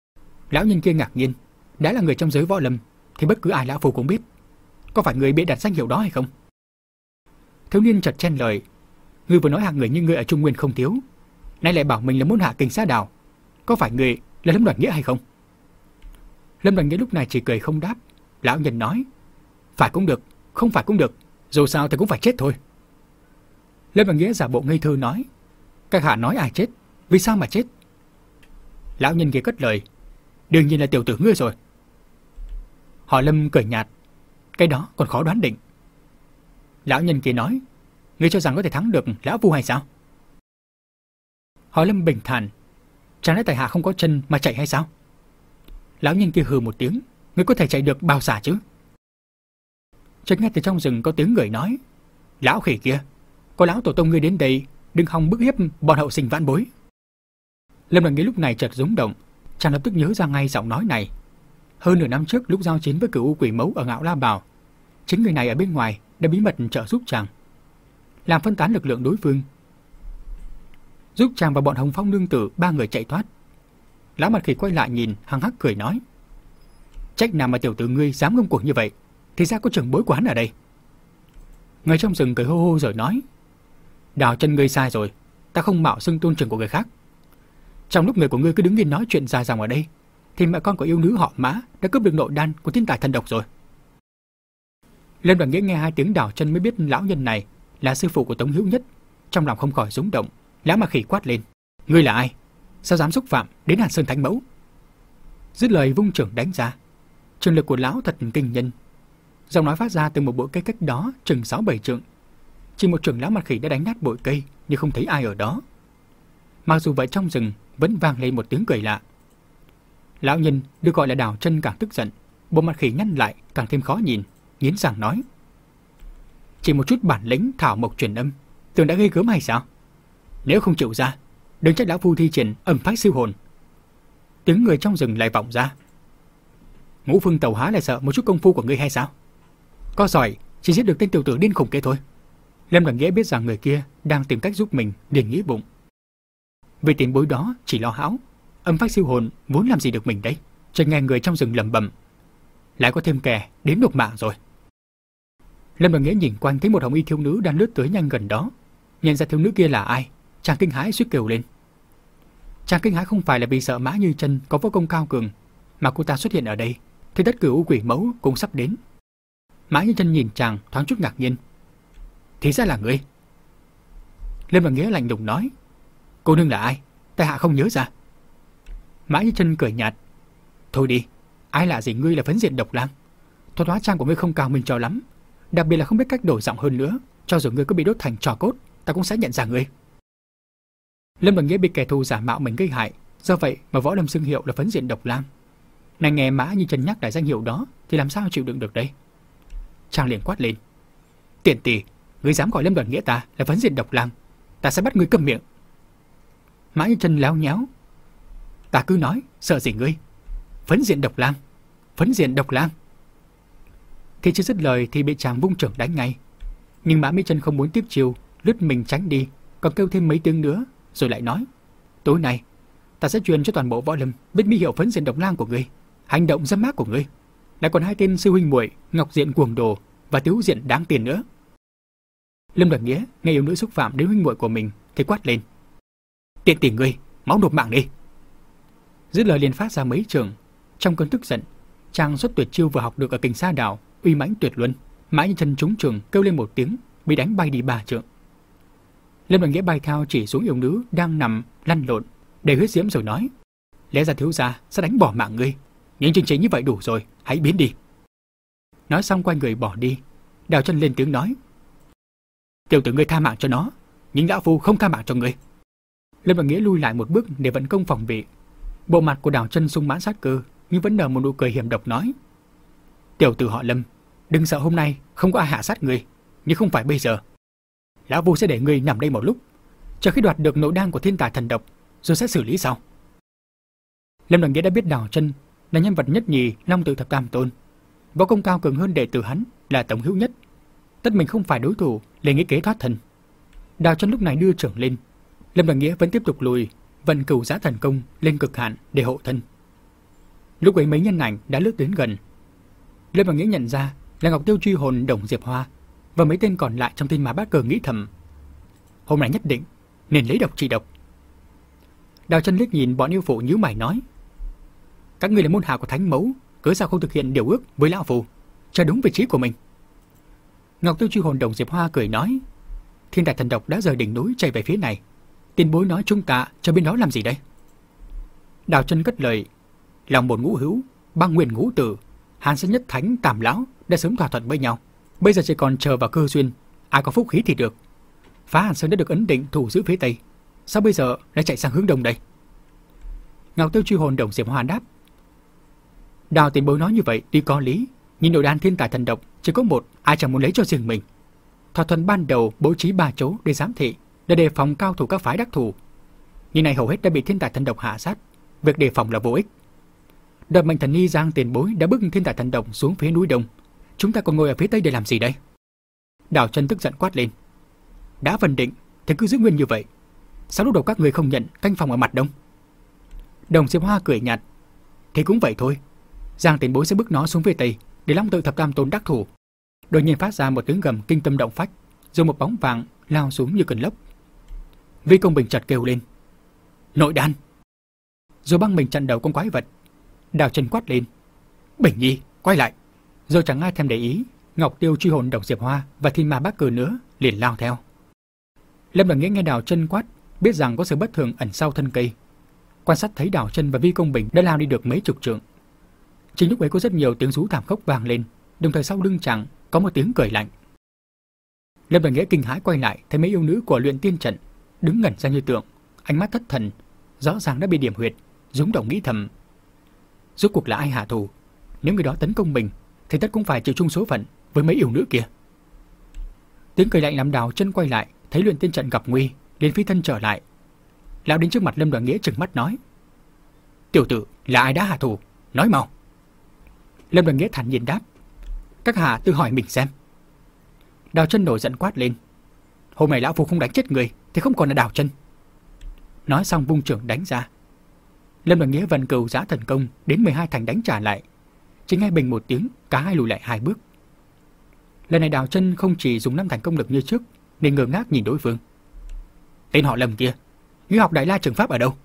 Lão nhân kia ngạc nhiên, đã là người trong giới võ lâm thì bất cứ ai lão phu cũng biết. Có phải người bịa đặt danh hiệu đó hay không? Thiếu niên chợt chen lời, ngươi vừa nói hạng người như ngươi ở Trung Nguyên không thiếu, nay lại bảo mình là môn hạ Kình Sa Đảo, có phải người là Lâm Đoàn Nghĩa hay không? Lâm Đoàn Nghĩa lúc này chỉ cười không đáp. Lão nhân nói, phải cũng được, không phải cũng được, dù sao thì cũng phải chết thôi. Lâm Đoàn Nghĩa giả bộ ngây thơ nói, các hạ nói ai chết, vì sao mà chết? Lão nhân kia cất lời, đương nhiên là tiểu tử ngươi rồi. Họ Lâm cười nhạt, cái đó còn khó đoán định. Lão nhân kia nói, ngươi cho rằng có thể thắng được lão phu hay sao? Họ Lâm bình thản, chẳng lẽ tại hạ không có chân mà chạy hay sao? Lão nhân kia hừ một tiếng, ngươi có thể chạy được bao xa chứ? Chợt nghe từ trong rừng có tiếng người nói, lão khỉ kia, có lão tổ tông ngươi đến đây, đừng hòng bức hiếp bọn hậu sinh vãn bối. Lâm Đoàn Nghĩa lúc này chợt rúng động, chàng lập tức nhớ ra ngay giọng nói này. Hơn nửa năm trước lúc giao chiến với cửu U Quỷ Mẫu ở Ngạo La Bảo, chính người này ở bên ngoài đã bí mật trợ giúp chàng, làm phân tán lực lượng đối phương, giúp chàng và bọn Hồng Phong nương tử ba người chạy thoát. Lão mặt khỉ quay lại nhìn, hăng hắc cười nói, trách nào mà tiểu tử ngươi dám ngông cuồng như vậy, thì ra có trưởng bối của hắn ở đây. Người trong rừng cười hô hô rồi nói, Đào chân ngươi sai rồi, ta không mạo xưng tôn trưởng của người khác. Trong lúc người của ngươi cứ đứng yên nói chuyện dài dòng ở đây, thì mẹ con của yêu nữ họ Mã đã cướp được nội đan của thiên tài thần độc rồi. Lâm Đoàn Nghĩa nghe hai tiếng Đào chân mới biết lão nhân này là sư phụ của Tống Hữu Nhất, trong lòng không khỏi rúng động. Lão mặt khỉ quát lên, ngươi là ai? Sao dám xúc phạm đến Hàn Sơn Thánh Mẫu? Dứt lời vung trưởng đánh ra. Trường lực của lão thật kinh nhân, giọng nói phát ra từ một bụi cây cách đó chừng sáu bảy trượng. Chỉ một trường lão mặt khỉ đã đánh nát bụi cây, nhưng không thấy ai ở đó. Mặc dù vậy trong rừng vẫn vang lên một tiếng cười lạ. Lão nhân được gọi là Đào Chân càng tức giận, bộ mặt khỉ nhăn lại càng thêm khó nhìn, nghiến răng nói, chỉ một chút bản lĩnh thảo mộc truyền âm, tưởng đã gây gớm hay sao? Nếu không chịu ra, đừng trách lão phu thi triển âm phách siêu hồn. Tiếng người trong rừng lại vọng ra, Ngũ Phương Tẩu há lại sợ một chút công phu của ngươi hay sao? Có giỏi chỉ giết được tên tiểu tử điên khủng kia thôi. Lâm Đoàn Nghĩa biết rằng người kia đang tìm cách giúp mình, liền nghĩ bụng, vì tiền bối đó chỉ lo hão, âm phách siêu hồn vốn làm gì được mình đấy. Chợt nghe người trong rừng lẩm bẩm, lại có thêm kẻ đến nộp mạng rồi. Lâm Đoàn Nghĩa nhìn quanh thấy một hồng y thiếu nữ đang lướt tới nhanh gần đó, nhận ra thiếu nữ kia là ai, chàng kinh hãi suýt kêu lên. Chàng kinh hãi không phải là vì sợ Mã Như Chân có võ công cao cường, mà cô ta xuất hiện ở đây thì tất cửu quỷ mẫu cũng sắp đến. Mã Như Chân nhìn chàng thoáng chút ngạc nhiên, thì ra là ngươi. Lâm Đoàn Nghĩa lạnh lùng nói, cô nương là ai? tại hạ không nhớ ra. Mã Như Chân cười nhạt, thôi đi, ai lạ gì ngươi là Phấn Diện Độc Lang. Thuật hóa trang của ngươi không cao minh cho lắm, đặc biệt là không biết cách đổi giọng hơn nữa. Cho dù ngươi có bị đốt thành tro cốt, ta cũng sẽ nhận ra ngươi. Lâm Đoàn Nghĩa bị kẻ thù giả mạo mình gây hại, do vậy mà võ lâm xưng hiệu là Phấn Diện Độc Lang. Này nghe Mã Như Chân nhắc lại danh hiệu đó thì làm sao chịu đựng được đây? Chàng liền quát lên, tiện tỷ, ngươi dám gọi Lâm Đoàn Nghĩa ta là Phấn Diện Độc Lang, ta sẽ bắt ngươi câm miệng. Mã Như Chân láo nháo, ta cứ nói, sợ gì ngươi? Phấn Diện Độc Lang, Phấn Diện Độc Lang. Thì chưa dứt lời thì bị chàng vung trưởng đánh ngay. Nhưng Mã Mỹ Chân không muốn tiếp chiêu, lướt mình tránh đi, còn kêu thêm mấy tiếng nữa, rồi lại nói, tối nay ta sẽ truyền cho toàn bộ võ lâm biết mỹ hiệu Phấn Diện Độc Lang của ngươi, hành động dâm ác của ngươi, lại còn hai tên sư huynh muội Ngọc Diện Cuồng Đồ và Tiếu Diện đáng tiền nữa. Lâm Đoàn Nghĩa nghe yêu nữ xúc phạm đến huynh muội của mình thì quát lên, tiện tỷ ngươi, máu nộp mạng đi. Dứt lời liền phát ra mấy trường. Trong cơn tức giận, chàng xuất tuyệt chiêu vừa học được ở Kình Sa Đảo, uy mãnh tuyệt luân. Mã Như Chân trúng trường kêu lên một tiếng, bị đánh bay đi ba trượng. Lâm Đoàn Nghĩa bay theo chỉ xuống yêu nữ đang nằm lăn lộn đầy huyết diễm rồi nói, lẽ ra thiếu gia sẽ đánh bỏ mạng ngươi, nhưng chương trình như vậy đủ rồi, hãy biến đi. Nói xong quay người bỏ đi. Đào Chân lên tiếng nói, tiểu tử ngươi tha mạng cho nó, nhưng lão phu không tha mạng cho ngươi. Lâm Đoàn Nghĩa lui lại một bước để vận công phòng bị. Bộ mặt của Đào Chân sung mãn sát cơ, nhưng vẫn nở một nụ cười hiểm độc nói, tiểu tử họ Lâm, đừng sợ hôm nay không có ai hạ sát ngươi, nhưng không phải bây giờ. Lão phu sẽ để ngươi nằm đây một lúc, chờ khi đoạt được nội đan của thiên tài thần độc, rồi sẽ xử lý sau. Lâm Đoàn Nghĩa đã biết Đào Chân là nhân vật nhất nhì Long Tự Thập Tam Tôn, võ công cao cường hơn đệ tử hắn là Tống Hữu Nhất, tất mình không phải đối thủ, liền nghĩ kế thoát thân. Đào Chân lúc này đưa trưởng lên, Lâm Đoàn Nghĩa vẫn tiếp tục lùi, vận Cửu Giá Thần Công lên cực hạn để hộ thân. Lúc ấy mấy nhân ảnh đã lướt đến gần. Lâm Bằng Nghĩa nhận ra là Ngọc Tiêu truy hồn Đồng Diệp Hoa và mấy tên còn lại trong Thiên Ma Bát Cờ, nghĩ thầm: hôm nay nhất định nên lấy độc trị độc. Đào Chân liếc nhìn bọn yêu phụ nhíu mày nói: các ngươi là môn hạ của Thánh Mẫu, cớ sao không thực hiện điều ước với lão phù, cho đúng vị trí của mình? Ngọc Tiêu truy hồn Đồng Diệp Hoa cười nói: thiên tài thần độc đã rời đỉnh núi chạy về phía này, tiền bối nói chúng ta cho bên đó làm gì đây? Đào Chân cất lời: lòng một ngũ hữu, băng nguyên ngũ tử, Hàn Sơn Nhất Thánh Tam lão đã sớm thỏa thuận với nhau, bây giờ chỉ còn chờ vào cơ duyên, ai có phúc khí thì được. Phá Hàn Sơn đã được ấn định thủ giữ phía tây, sao bây giờ lại chạy sang hướng đông đây? Ngọc Tiêu truy hồn Đồng Diệp Hoa đáp: Đào tiền bối nói như vậy tuy có lý, nhưng nội đan thiên tài thần độc chỉ có một, ai chẳng muốn lấy cho riêng mình. Thỏa thuận ban đầu bố trí ba chỗ để giám thị, để đề phòng cao thủ các phái đắc thủ, nhưng này hầu hết đã bị thiên tài thần độc hạ sát, việc đề phòng là vô ích. Đợt mệnh thần y Giang tiền bối đã bức thiên tài thần độc xuống phía núi đông, chúng ta còn ngồi ở phía tây để làm gì đây? Đào Chân tức giận quát lên: đã vần định thì cứ giữ nguyên như vậy, sao lúc đầu các người không nhận canh phòng ở mặt đông? Đồng Diệp Hoa cười nhạt: thì cũng vậy thôi, Giang tiền bối sẽ bức nó xuống phía tây để Long Tự Thập Tam Tôn đắc thủ. Đột nhiên phát ra một tiếng gầm kinh tâm động phách, rồi một bóng vàng lao xuống như cơn lốc. Vi Công Bình chợt kêu lên: nội đan! Rồi băng mình chặn đầu con quái vật. Đào Chân quát lên: Bình Nhi, quay lại! Rồi chẳng ai thèm để ý Ngọc Tiêu truy hồn Đồng Diệp Hoa và Thiên Ma Bát Cờ nữa, liền lao theo. Lâm Bằng Nghĩa nghe Đào Chân quát, biết rằng có sự bất thường ẩn sau thân cây. Quan sát thấy Đào Chân và Vi Công Bình đã lao đi được mấy chục trượng. Chính lúc ấy có rất nhiều tiếng rú thảm khốc vang lên, đồng thời sau lưng chàng có một tiếng cười lạnh. Lâm Bằng Nghĩa kinh hãi quay lại, thấy mấy yêu nữ của luyện tiên trận đứng ngẩn ra như tượng, ánh mắt thất thần, rõ ràng đã bị điểm huyệt, rúng động nghĩ thầm: rốt cuộc là ai hạ thủ? Nếu người đó tấn công mình thì tất cũng phải chịu chung số phận với mấy yêu nữ kia. Tiếng cười lạnh làm Đào Chân quay lại, thấy luyện tiên trận gặp nguy, liền phi thân trở lại. Lão đến trước mặt Lâm Đoàn Nghĩa trừng mắt nói: tiểu tử, là ai đã hạ thủ? Nói mau! Lâm Đoàn Nghĩa thản nhiên đáp: các hạ tự hỏi mình xem. Đào Chân nổi giận quát lên: hôm nay lão phu không đánh chết người thì không còn là Đào Chân. Nói xong vung trưởng đánh ra. Lâm Đoàn Nghĩa vận cửu giã thần công đến mười hai thành đánh trả lại. Chỉ nghe bình một tiếng, cả hai lùi lại hai bước. Lần này Đào Chân không chỉ dùng năm thành công lực như trước, nên ngơ ngác nhìn đối phương. Tên họ Lâm kia, ngươi học Đại La Trường Pháp ở đâu?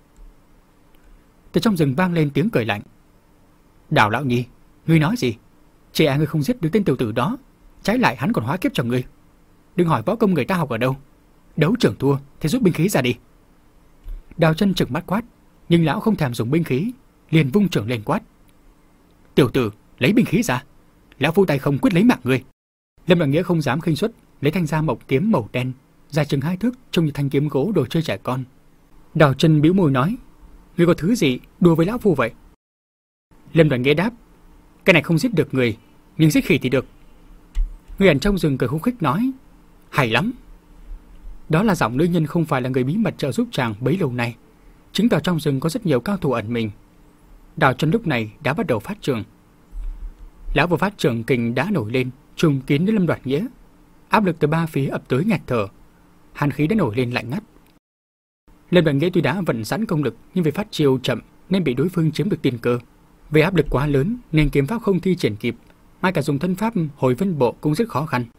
Từ trong rừng vang lên tiếng cười lạnh: Đào lão nhi, ngươi nói gì? Chỉ à ngươi không giết được tên tiểu tử đó, trái lại hắn còn hóa kiếp cho ngươi. Đừng hỏi võ công người ta học ở đâu, đấu trưởng thua thì rút binh khí ra đi. Đào Chân trừng mắt quát, nhưng lão không thèm dùng binh khí, liền vung trưởng lên quát: tiểu tử, lấy binh khí ra, lão phu tay không quyết lấy mạng ngươi. Lâm Đoàn Nghĩa không dám khinh suất, lấy thanh gia mộc kiếm màu đen dài chừng hai thước, trông như thanh kiếm gỗ đồ chơi trẻ con. Đào Chân bĩu môi nói: ngươi có thứ gì đùa với lão phu vậy? Lâm Đoàn Nghĩa đáp: cái này không giết được người, nhưng giết khỉ thì được. Người ẩn trong rừng cười khúc khích nói: hay lắm. Đó là giọng nữ nhân không phải là người bí mật trợ giúp chàng bấy lâu nay, chứng tỏ trong rừng có rất nhiều cao thủ ẩn mình. Đào Chân lúc này đã bắt đầu phát trường. Lão vừa phát trường kình đã nổi lên, trùng kín đến Lâm Đoàn Nghĩa. Áp lực từ ba phía ập tới nghẹt thở, hàn khí đã nổi lên lạnh ngắt. Lâm Đoàn Nghĩa tuy đã vận sẵn công lực, nhưng vì phát chiêu chậm nên bị đối phương chiếm được tiên cơ. Vì áp lực quá lớn nên kiếm pháp không thi triển kịp, ngay cả dùng thân pháp hồi vân bộ cũng rất khó khăn.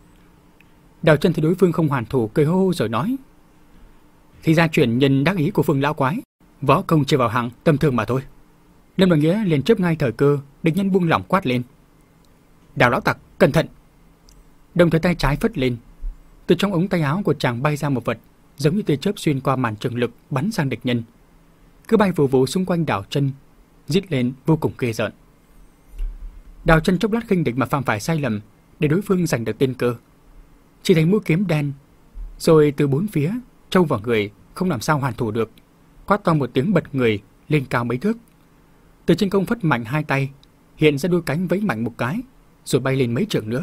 Đào Chân thấy đối phương không hoàn thủ, cười hô hô rồi nói: thì ra chuyển nhân đắc ý của Phương lão quái, võ công chưa vào hạng tầm thường mà thôi. Lâm Đoàn Nghĩa liền chớp ngay thời cơ, địch nhân buông lỏng quát lên: Đào lão tặc, cẩn thận! Đồng thời tay trái phất lên, từ trong ống tay áo của chàng bay ra một vật giống như tia chớp xuyên qua màn trường lực bắn sang địch nhân, cứ bay vù vù xung quanh Đào Chân, rít lên vô cùng ghê rợn. Đào Chân chốc lát khinh địch mà phạm phải sai lầm, để đối phương giành được tiên cơ. Chỉ thấy mũi kiếm đen, rồi từ bốn phía trâu vào người, không làm sao hoàn thủ được, quát to một tiếng bật người lên cao mấy thước. Từ trên công phất mạnh hai tay, hiện ra đôi cánh vẫy mạnh một cái, rồi bay lên mấy trượng nữa.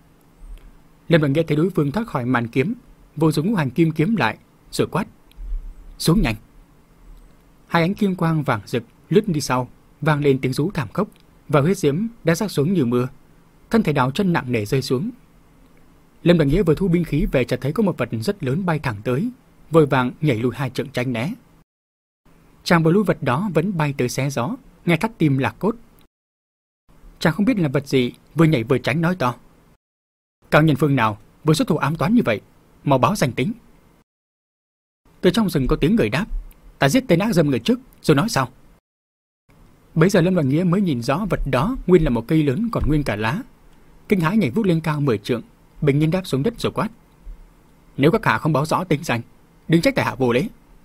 Lâm Đoàn Nghĩa thấy đối phương thoát khỏi màn kiếm, vô dùng ngũ hành kim kiếm lại, rồi quát: xuống nhanh! Hai ánh kim quang vàng rực lướt đi sau, vang lên tiếng rú thảm khốc, và huyết diễm đã rắc xuống như mưa. Thân thể Đào Chân nặng nề rơi xuống. Lâm Đoàn Nghĩa vừa thu binh khí về, chợt thấy có một vật rất lớn bay thẳng tới, vội vàng nhảy lùi hai trượng tránh né. Chàng vừa lui vật đó vẫn bay tới xé gió, nghe thắt tim lạc cốt. Chàng không biết là vật gì vừa nhảy vừa tránh nói to: Cao nhân phương nào vừa xuất thủ ám toán như vậy, mau báo danh tính. Từ trong rừng có tiếng người đáp: Ta giết tên ác dâm người trước rồi nói sau. Bấy giờ Lâm Đoàn Nghĩa mới nhìn rõ vật đó nguyên là một cây lớn còn nguyên cả lá. Kinh hãi nhảy vút lên cao mười trượng, bình nhiên đáp xuống đất rồi quát: Nếu các hạ không báo rõ tính danh, đừng trách tại hạ vô lễ.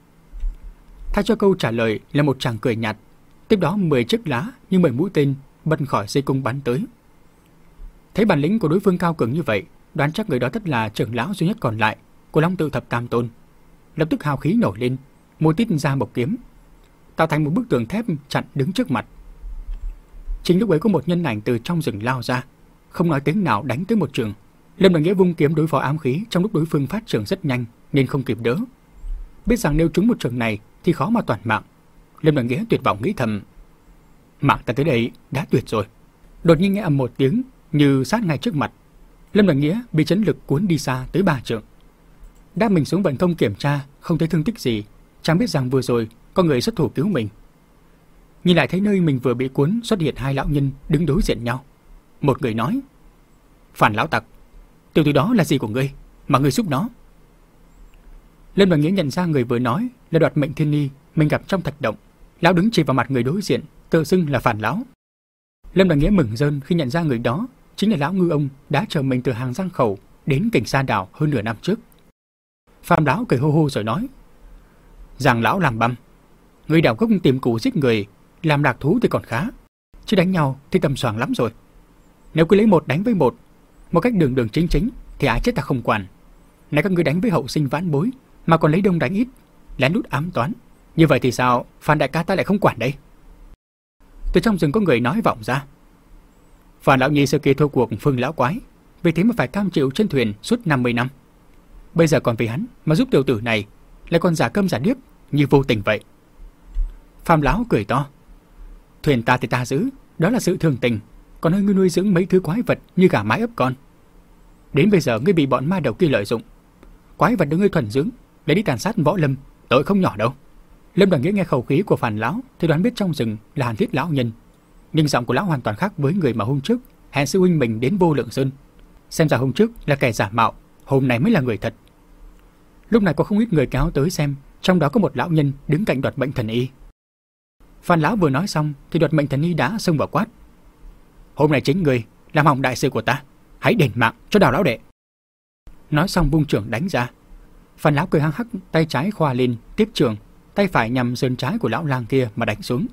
Thay cho câu trả lời là một tràng cười nhạt. Tiếp đó mười chiếc lá như mười mũi tên bật khỏi dây cung bắn tới. Thấy bản lĩnh của đối phương cao cường như vậy, đoán chắc người đó tất là trưởng lão duy nhất còn lại của Long Tự Thập Tam Tôn. Lập tức hào khí nổi lên, mô tít ra một kiếm, tạo thành một bức tường thép chặn đứng trước mặt. Chính lúc ấy có một nhân ảnh từ trong rừng lao ra, không nói tiếng nào đánh tới một trường. Lâm Đoàn Nghĩa vung kiếm đối phó ám khí trong lúc đối phương phát trường rất nhanh nên không kịp đỡ. Biết rằng nếu trúng một trường này thì khó mà toàn mạng, Lâm Đoàn Nghĩa tuyệt vọng nghĩ thầm: Mạng ta tới đây đã tuyệt rồi. Đột nhiên nghe ầm một tiếng như sát ngay trước mặt. Lâm Đoàn Nghĩa bị chấn lực cuốn đi xa tới ba trượng. Đáp mình xuống vận công kiểm tra, không thấy thương tích gì, chẳng biết rằng vừa rồi có người xuất thủ cứu mình. Nhìn lại thấy nơi mình vừa bị cuốn xuất hiện hai lão nhân đứng đối diện nhau. Một người nói: Phản lão tặc, tiểu tử đó là gì của ngươi mà ngươi giúp nó? Lâm Đoàn Nghĩa nhận ra người vừa nói là Đoạt Mệnh Thiên Ni mình gặp trong thạch động. Lão đứng chỉ vào mặt người đối diện, tự xưng là Phản lão. Lâm Đoàn Nghĩa mừng rơn khi nhận ra người đó chính là lão ngư ông đã chờ mình từ hàng Giang Khẩu đến Kình Sa Đảo hơn nửa năm trước. Phàm lão cười hô hô rồi nói: Giang lão làm băm, người đào gốc tìm củ giết người, làm lạc thú thì còn khá, chứ đánh nhau thì tầm xoàng lắm rồi. Nếu cứ lấy một đánh với một, một cách đường đường chính chính thì ai chết ta không quản. Này các ngươi đánh với hậu sinh vãn bối mà còn lấy đông đánh ít, lén lút ám toán, như vậy thì sao Phan đại ca ta lại không quản đây? Từ trong rừng có người nói vọng ra: Phan lão nhi xưa kia thua cuộc Phương lão quái, vì thế mà phải cam chịu trên thuyền suốt năm mươi năm. Bây giờ còn vì hắn mà giúp tiểu tử này lại còn giả câm giả điếc như vô tình vậy. Phàm lão cười to: Thuyền ta thì ta giữ, đó là sự thường tình, còn hơn ngươi nuôi dưỡng mấy thứ quái vật như gà mái ấp con. Đến bây giờ ngươi bị bọn ma đầu kia lợi dụng, quái vật được ngươi thuần dưỡng để đi tàn sát võ lâm, tội không nhỏ đâu. Lâm Đoàn Nghĩa nghe khẩu khí của Phàn lão thì đoán biết trong rừng là Hàn Thiết lão nhân, nhưng giọng của lão hoàn toàn khác với người mà hôm trước hẹn sư huynh mình đến Vô Lượng Sơn. Xem ra hôm trước là kẻ giả mạo, hôm nay mới là người thật. Lúc này có không ít người kéo tới xem, trong đó có một lão nhân đứng cạnh Đoạt Mệnh Thần Y. Phan lão vừa nói xong thì Đoạt Mệnh Thần Y đã xông vào quát: Hôm nay chính người làm hỏng đại sự của ta, hãy đền mạng cho Đào lão đệ. Nói xong vung trưởng đánh ra. Phan lão cười hăng hắc, tay trái khoa lên tiếp trường, tay phải nhằm sườn trái của lão lang kia mà đánh xuống.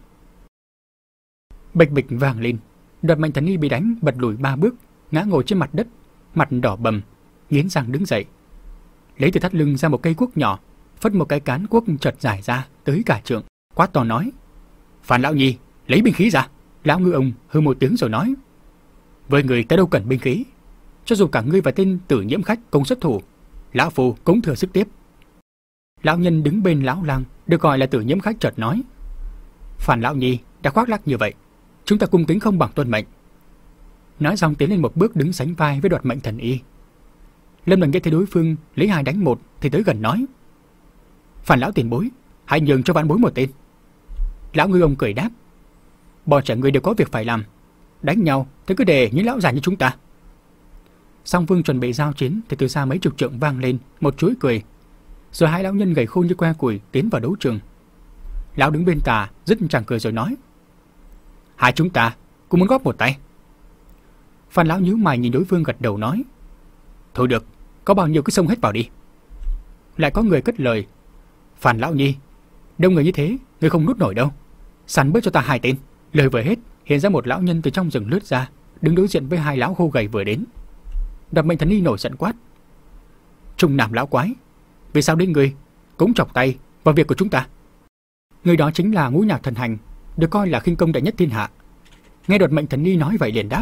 Bịch bịch vang lên, Đoạt Mệnh Thần Y bị đánh bật lùi ba bước, ngã ngồi trên mặt đất, mặt đỏ bầm, nghiến răng đứng dậy, lấy từ thắt lưng ra một cây cuốc nhỏ, phất một cái cán cuốc chợt dài ra tới cả trượng, quát to nói: Phan lão nhi, lấy binh khí ra. Lão ngư ông hừ một tiếng rồi nói: Với người ta đâu cần binh khí, cho dù cả ngươi và tên Tử Nhiễm khách cùng xuất thủ, lão phu cũng thừa sức tiếp. Lão nhân đứng bên lão lang được gọi là Tử Nhiễm khách chợt nói: Phan lão nhi đã khoác lác như vậy, chúng ta cung kính không bằng tuân mệnh. Nói xong tiến lên một bước đứng sánh vai với Đoạt Mệnh Thần Y. Lâm Đoàn Nghĩa thấy đối phương lấy hai đánh một thì tới gần nói: Phan lão tiền bối, hãy nhường cho vãn bối một tên. Lão ngư ông cười đáp: Bọn trẻ người đều có việc phải làm, đánh nhau thì cứ để những lão già như chúng ta. Song phương chuẩn bị giao chiến thì từ xa mấy chục trượng vang lên một chuỗi cười, rồi hai lão nhân gầy khô như que củi tiến vào đấu trường. Lão đứng bên tà rất chẳng cười rồi nói: Hai chúng ta cũng muốn góp một tay. Phan lão nhíu mày nhìn đối phương gật đầu nói: Thôi được, có bao nhiêu cứ xông hết vào đi. Lại có người cất lời: Phan lão nhi, đông người như thế, người không nuốt nổi đâu, săn bớt cho ta hai tên. Lời vừa hết, hiện ra một lão nhân từ trong rừng lướt ra, đứng đối diện với hai lão khô gầy vừa đến. Đoạt Mệnh Thần Y nổi giận quát: Trung Nam lão quái, vì sao đến người cũng chọc tay vào việc của chúng ta? Người đó chính là Ngũ Nhạc Thần Hành, được coi là khinh công đệ nhất thiên hạ. Nghe Đoạt Mệnh Thần Y nói vậy liền đáp: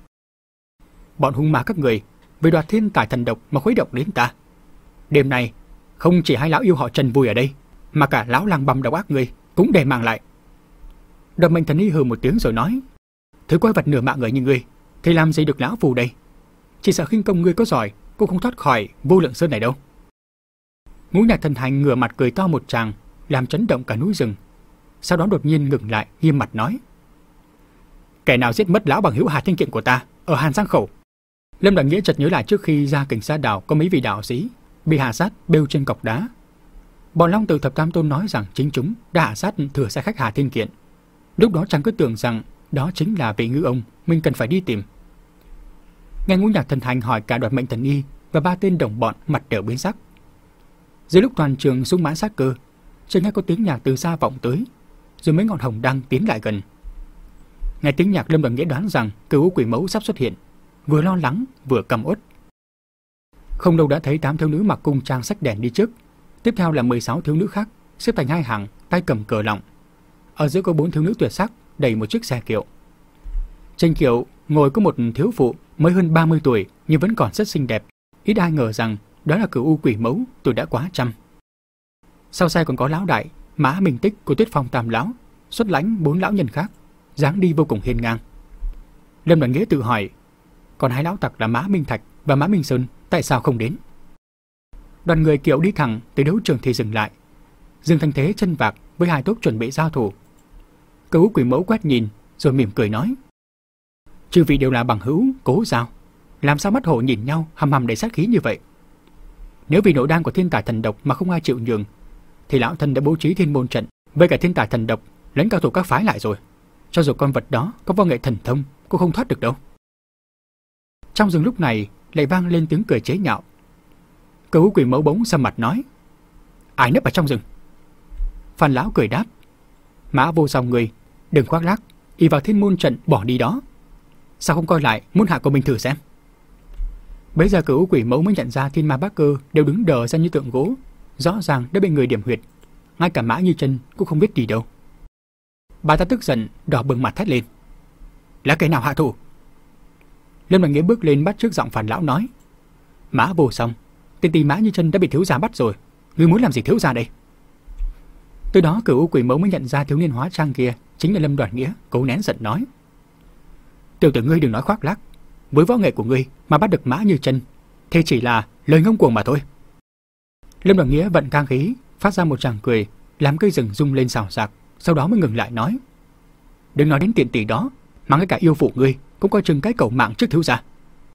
Bọn hung ma các người vì đoạt thiên tài thần độc mà khuấy động đến ta. Đêm nay không chỉ hai lão yêu họ Trần vui ở đây, mà cả lão lang băm độc ác người cũng để mạng lại. Đoạt Mệnh Thần Y hừ một tiếng rồi nói: Thứ quái vật nửa mạng người như ngươi thì làm gì được lão phù đây? Chỉ sợ khinh công ngươi có giỏi cũng không thoát khỏi Vô Lượng Sơn này đâu. Ngũ Nhạc Thần Hành ngửa mặt cười to một tràng, làm chấn động cả núi rừng. Sau đó đột nhiên ngừng lại, nghiêm mặt nói: Kẻ nào giết mất lão bằng hữu Hà Thiên Kiện của ta ở Hàn Giang Khẩu? Lâm Đoàn Nghĩa chợt nhớ lại trước khi ra Kình Sa đảo có mấy vị đạo sĩ bị hạ sát bêu trên cọc đá. Bọn Long Tử Thập Tam Tôn nói rằng chính chúng đã hạ sát thừa xe khách Hà Thiên Kiện. Lúc đó chàng cứ tưởng rằng đó chính là vị ngư ông mình cần phải đi tìm. Nghe Ngũ Nhạc Thần Hành hỏi cả Đoạt Mệnh Thần Y và ba tên đồng bọn, mặt đều biến sắc. Dưới lúc toàn trường sung mãn sát cơ, chợt nghe có tiếng nhạc từ xa vọng tới, rồi mấy ngọn hồng đăng tiến lại gần. Nghe tiếng nhạc, Lâm Đoàn Nghĩa đoán rằng Cửu Quỷ Mẫu sắp xuất hiện, vừa lo lắng vừa căm uất. Không lâu đã thấy tám thiếu nữ mặc cung trang xách đèn đi trước, tiếp theo là mười sáu thiếu nữ khác xếp thành hai hàng, tay cầm cờ lọng. Ở giữa có bốn thiếu nữ tuyệt sắc đẩy một chiếc xe kiệu. Trên kiệu ngồi có một thiếu phụ mới hơn ba mươi tuổi nhưng vẫn còn rất xinh đẹp. Ít ai ngờ rằng đó là Cửu Quỷ Mẫu tuổi đã quá trăm. Sau xe còn có lão đại Mã Minh Tích của Tuyết Phong Tam lão, xuất lãnh bốn lão nhân khác, dáng đi vô cùng hiên ngang. Lâm Đoàn Nghĩa tự hỏi, còn hai lão tặc là Mã Minh Thạch và Mã Minh Sơn tại sao không đến? Đoàn người kiệu đi thẳng tới đấu trường thì dừng lại. Dương Thanh Thế chân vạc với hai tốp chuẩn bị giao thủ. Cửu Quỷ Mẫu quét nhìn rồi mỉm cười nói, chư vị đều là bằng hữu Cố Giao, làm sao mắt hổ nhìn nhau hầm hầm đầy sát khí như vậy? Nếu vì nội đan của thiên tài thần độc mà không ai chịu nhường, thì lão thân đã bố trí thiên môn trận với cả thiên tài thần độc lẫn cao thủ các phái lại rồi. Cho dù con vật đó có võ nghệ thần thông cũng không thoát được đâu. Trong rừng lúc này lại vang lên tiếng cười chế nhạo. Cửu Quỷ Mẫu bỗng sầm mặt nói, ai nấp ở trong rừng? Phan lão cười đáp, Mã Vô Song người, đừng khoác lác, y vào thiên môn trận bỏ đi đó. Sao không coi lại môn hạ của mình thử xem? Bấy giờ Cửu Quỷ Mẫu mới nhận ra Thiên Ma Bát Cơ đều đứng đờ ra như tượng gỗ, rõ ràng đã bị người điểm huyệt. Ngay cả Mã Như Chân cũng không biết gì đâu. Bà ta tức giận đỏ bừng mặt thét lên, là kẻ nào hạ thủ? Lâm Đoàn Nghĩa bước lên bắt trước giọng Phan lão nói, Mã Vô Song, tên tỳ Mã Như Chân đã bị thiếu gia bắt rồi, ngươi muốn làm gì thiếu gia đây? Từ đó Cửu Quỷ Mẫu mới nhận ra thiếu niên hóa trang kia chính là Lâm Đoàn Nghĩa, cố nén giận nói, tiểu tử ngươi đừng nói khoác lác, với võ nghệ của ngươi mà bắt được Mã Như Chân, thế chỉ là lời ngông cuồng mà thôi. Lâm Đoàn Nghĩa vận cang khí, phát ra một tràng cười, làm cây rừng rung lên xào xạc, sau đó mới ngừng lại nói, đừng nói đến tiện tỷ đó, mà ngay cả yêu phụ ngươi cũng coi chừng cái cẩu mạng trước thiếu gia.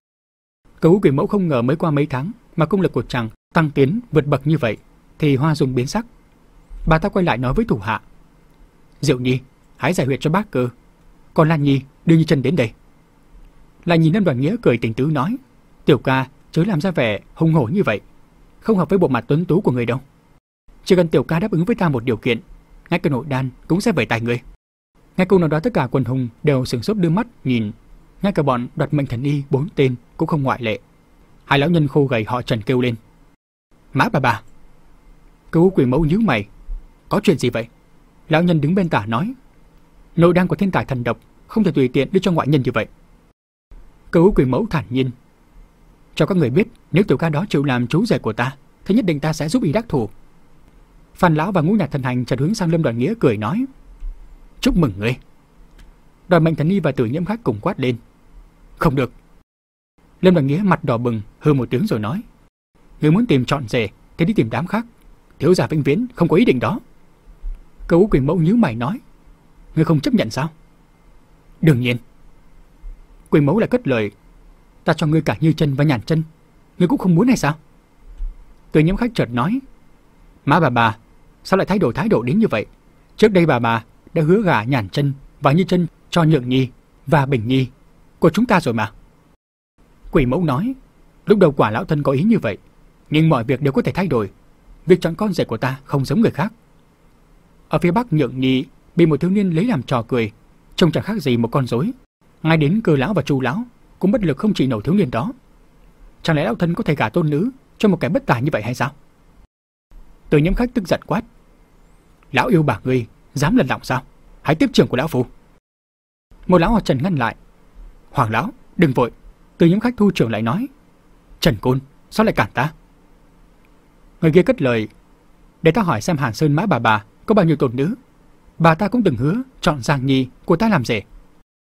Cửu Quỷ Mẫu không ngờ mới qua mấy tháng mà công lực của chàng tăng tiến vượt bậc như vậy, thì hoa dung biến sắc. Bà ta quay lại nói với thủ hạ, Diệu Nhi, hãy giải huyệt cho Bác Cơ, còn Lan Nhi đưa Như Chân đến đây. Lại nhìn Lâm Đoàn Nghĩa cười tình tứ nói, tiểu ca chớ làm ra vẻ hung hổ như vậy, không hợp với bộ mặt tuấn tú của người đâu. Chỉ cần tiểu ca đáp ứng với ta một điều kiện, ngay cả nội đan cũng sẽ về tay người. Nghe câu nói đó, tất cả quần hùng đều sửng sốt đưa mắt nhìn, ngay cả bọn Đoạt Mệnh Thần Y bốn tên cũng không ngoại lệ. Hai lão nhân khô gầy họ Trần kêu lên, Mã bà bà. Cửu Quỷ Mẫu nhíu mày, có chuyện gì vậy? Lão nhân đứng bên tả nói, nội đan của thiên tài thần độc không thể tùy tiện đưa cho ngoại nhân như vậy. Cửu Quỷ Mẫu thản nhiên, cho các người biết, nếu tiểu ca đó chịu làm chú rể của ta, thì nhất định ta sẽ giúp y đắc thủ. Phan lão và Ngũ Nhạc Thần Hành chợt hướng sang Lâm Đoàn Nghĩa cười nói, chúc mừng ngươi. Đoạt Mệnh Thần Y và Tử Nhiễm Khách cùng quát lên, không được. Lâm Đoàn Nghĩa mặt đỏ bừng, hừ một tiếng rồi nói, ngươi muốn tìm trọn rể thì đi tìm đám khác, thiếu gia vĩnh viễn không có ý định đó. Cửu Quỷ Mẫu nhíu mày nói, ngươi không chấp nhận sao? Đương nhiên. Quỷ Mẫu lại cất lời, ta cho ngươi cả Như Chân và Nhàn Chân, ngươi cũng không muốn hay sao? Tử Nhiễm Khách chợt nói, Mã bà bà, sao lại thay đổi thái độ đến như vậy? Trước đây bà bà đã hứa gả Nhàn Chân và Như Chân cho Nhượng Nhi và Bình Nhi của chúng ta rồi mà. Quỷ Mẫu nói, lúc đầu quả lão thân có ý như vậy, nhưng mọi việc đều có thể thay đổi. Việc chọn con rể của ta không giống người khác. Ở phía Bắc, Nhượng Nhi bị một thiếu niên lấy làm trò cười, trông chẳng khác gì một con rối. Ngay đến Cơ lão và Chu lão cũng bất lực không trị nổi thiếu niên đó. Chẳng lẽ lão thân có thể gả tôn nữ cho một kẻ bất tài như vậy hay sao? Tử Nhiễm Khách tức giận quát, lão yêu bà ngươi dám lật lọng sao? Hãy tiếp trưởng của lão phu. Một lão họ Trần ngăn lại, Hoàng lão đừng vội. Tử Nhiễm Khách thu trưởng lại nói, Trần Côn sao lại cản ta? Người kia cất lời, để ta hỏi xem Hàn Sơn Mã bà bà có bao nhiêu tôn nữ. Bà ta cũng từng hứa chọn Giang Nhi của ta làm rể.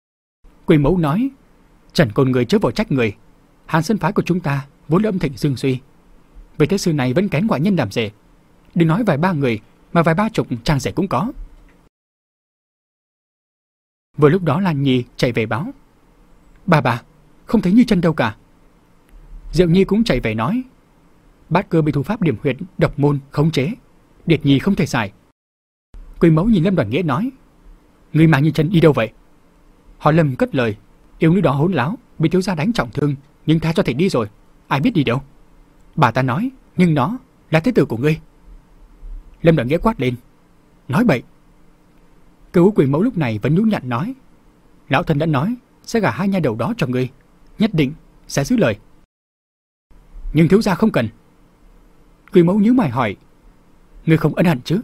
Quỷ Mẫu nói, Trần Côn người chớ vội trách người, Hàn Sơn phái của chúng ta vốn là âm thịnh dương suy, vì thế sư này vẫn kén ngoại nhân làm rể. Đừng nói vài ba người mà vài ba chục trang rể cũng có. Vừa lúc đó Lan Nhi chạy về báo: Bà bà, không thấy Như Chân đâu cả. Diệu Nhi cũng chạy về nói: Bát Cơ bị thủ pháp điểm huyệt độc môn khống chế, Điệt Nhi không thể giải. Quỳ Mẫu nhìn Lâm Đoàn Nghĩa nói: Người mang Như Chân đi đâu vậy? Họ Lâm cất lời: Yêu nữ đó hỗn láo, bị thiếu gia đánh trọng thương, nhưng tha cho thể đi rồi, ai biết đi đâu. Bà ta nói: Nhưng nó là thế tử của ngươi. Lâm Đoàn Nghĩa quát lên: Nói bậy. Cứu Quỳ Mẫu lúc này vẫn nhún nhặn nói: Lão thân đã nói sẽ gả hai nha đầu đó cho ngươi, nhất định sẽ giữ lời. Nhưng thiếu gia không cần. Quỳ Mẫu nhíu mày hỏi: Ngươi không ân hận chứ?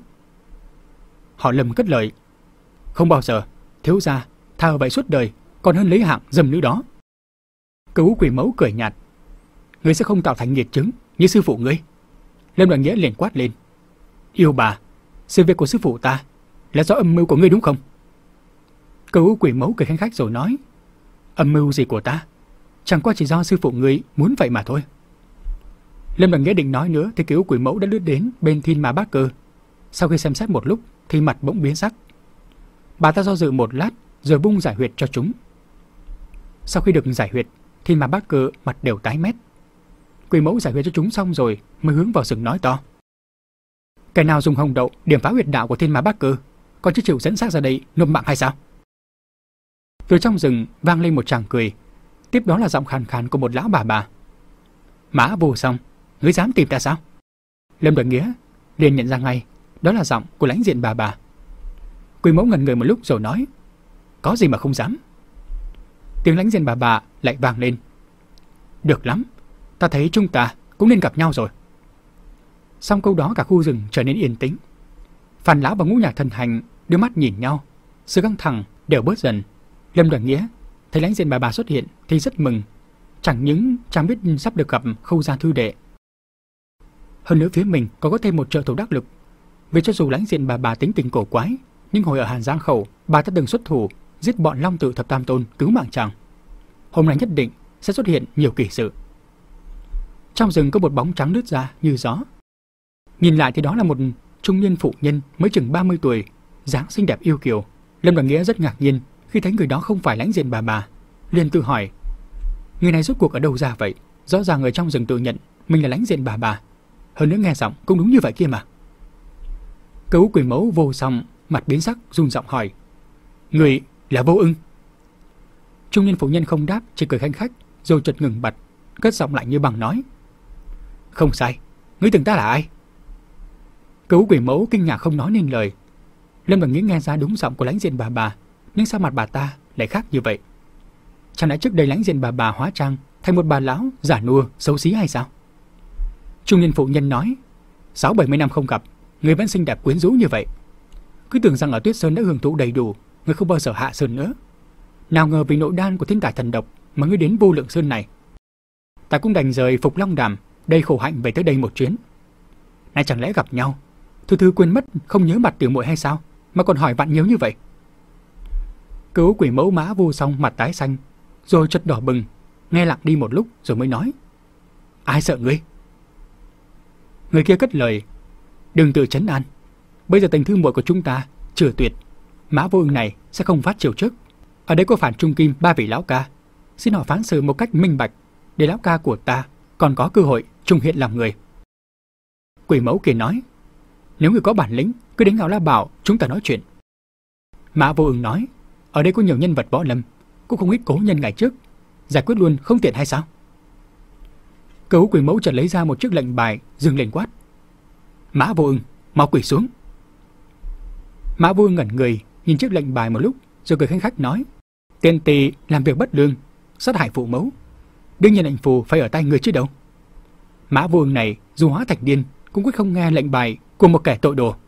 Họ Lâm cất lời: Không bao giờ, thiếu gia tha ở vậy suốt đời, còn hơn lấy hạng dâm nữ đó. Cứu Quỳ Mẫu cười nhạt: Ngươi sẽ không tạo thành nghiệt chứng như sư phụ ngươi. Lâm Đoàn Nghĩa liền quát lên: Yêu bà, sự việc của sư phụ ta là do âm mưu của ngươi đúng không? Cứu Quỳ Mẫu cười khanh khách rồi nói: Âm mưu gì của ta? Chẳng qua chỉ do sư phụ ngươi muốn vậy mà thôi. Lâm Đoàn Nghĩa định nói nữa thì Cứu Quỳ Mẫu đã lướt đến bên Thiên Ma Bát Cơ. Sau khi xem xét một lúc thì mặt bỗng biến sắc. Bà ta do dự một lát rồi vung giải huyệt cho chúng. Sau khi được giải huyệt, Thiên Ma Bát Cơ mặt đều tái mét. Quỳ Mẫu giải huyệt cho chúng xong rồi mới hướng vào rừng nói to: Kẻ nào dùng hồng đậu điểm phá huyệt đạo của Thiên Ma Bát Cơ, còn chưa chịu dẫn xác ra đây nộp mạng hay sao? Từ trong rừng vang lên một tràng cười, tiếp đó là giọng khàn khàn của một lão bà bà: Mã Vô Song, ngươi dám tìm ta sao? Lâm Đoàn Nghĩa liền nhận ra ngay đó là giọng của Lãnh Diện bà bà. Quỳ Mẫu ngẩn người một lúc rồi nói: Có gì mà không dám? Tiếng Lãnh Diện bà bà lại vang lên: Được lắm, ta thấy chúng ta cũng nên gặp nhau rồi. Xong câu đó cả khu rừng trở nên yên tĩnh. Phan lão và Ngũ Nhạc Thần Hành đưa mắt nhìn nhau, sự căng thẳng đều bớt dần. Lâm Đoàn Nghĩa thấy Lãnh Diện bà bà xuất hiện thì rất mừng, chẳng những chàng biết sắp được gặp Khâu gia thư đệ, hơn nữa phía mình còn có thêm một trợ thủ đắc lực. Vì cho dù Lãnh Diện bà bà tính tình cổ quái, nhưng hồi ở Hàn Giang Khẩu bà ta từng xuất thủ giết bọn Long Tự Thập Tam Tôn cứu mạng chàng. Hôm nay nhất định sẽ xuất hiện nhiều kỳ sự. Trong rừng có một bóng trắng lướt ra như gió. Nhìn lại thì đó là một trung niên phụ nhân mới chừng ba mươi tuổi, dáng xinh đẹp yêu kiều. Lâm Đoàn Nghĩa rất ngạc nhiên khi thấy người đó không phải Lãnh Diện bà bà, liền tự hỏi: Người này rốt cuộc ở đâu ra vậy? Rõ ràng người trong rừng tự nhận mình là Lãnh Diện bà bà, hơn nữa nghe giọng cũng đúng như vậy kia mà. Cứu Quỳ Mẫu Vô Song mặt biến sắc run giọng hỏi: Người là Vô Ưng? Trung niên phụ nhân không đáp, chỉ cười khanh khách rồi chợt ngừng bặt, cất giọng lại như bằng nói: Không sai, ngươi tưởng ta là ai? Cứu Quỳ Mẫu kinh ngạc không nói nên lời. Lâm Đoàn Nghĩa nghe ra đúng giọng của Lãnh Diện bà bà, nhưng sao mặt bà ta lại khác như vậy? Chẳng lẽ trước đây Lãnh Diện bà bà hóa trang thành một bà lão giả nua xấu xí hay sao? Trung niên phụ nhân nói: Sáu bảy mươi năm không gặp, người vẫn xinh đẹp quyến rũ như vậy. Cứ tưởng rằng ở Tuyết Sơn đã hưởng thụ đầy đủ, người không bao giờ hạ sơn nữa. Nào ngờ vì nội đan của thiên tài thần độc mà ngươi đến Vô Lượng Sơn này. Ta cũng đành rời Phục Long Đàm đầy khổ hạnh về tới đây một chuyến. Nay chẳng lẽ gặp nhau, Thư Thư quên mất không nhớ mặt tiểu muội hay sao, mà còn hỏi vặn nhiều như vậy? Cứu Quỷ Mẫu Mã Vô Song mặt tái xanh, rồi chợt đỏ bừng, nghe lặng đi một lúc rồi mới nói: Ai sợ ngươi? Người kia cất lời: Đừng tự trấn an, bây giờ tình thư muội của chúng ta chưa tuyệt, Mã Vô Ưng này sẽ không phát chiều trước. Ở đây có Phản Trung Kim ba vị lão ca, xin họ phán xử một cách minh bạch, để lão ca của ta còn có cơ hội trung hiện làm người. Quỷ Mẫu kia nói: Nếu người có bản lĩnh, cứ đến Ngạo La Bảo chúng ta nói chuyện. Mã Vô Ưng nói: Ở đây có nhiều nhân vật võ lâm, cũng không ít cố nhân ngày trước, giải quyết luôn không tiện hay sao? Cấu Quỷ Mẫu chợt lấy ra một chiếc lệnh bài, dừng lên quát: Mã Vô Ưng, mau quỳ xuống. Mã Vô Ưng ngẩn người nhìn chiếc lệnh bài một lúc, rồi cười khanh khách nói: Tiên tỳ làm việc bất lương, sát hại phụ mẫu, đương nhiên lệnh phù phải ở tay người chứ đâu. Mã Vô Ưng này dù hóa thành điên cũng quyết không nghe lệnh bài của một kẻ tội đồ.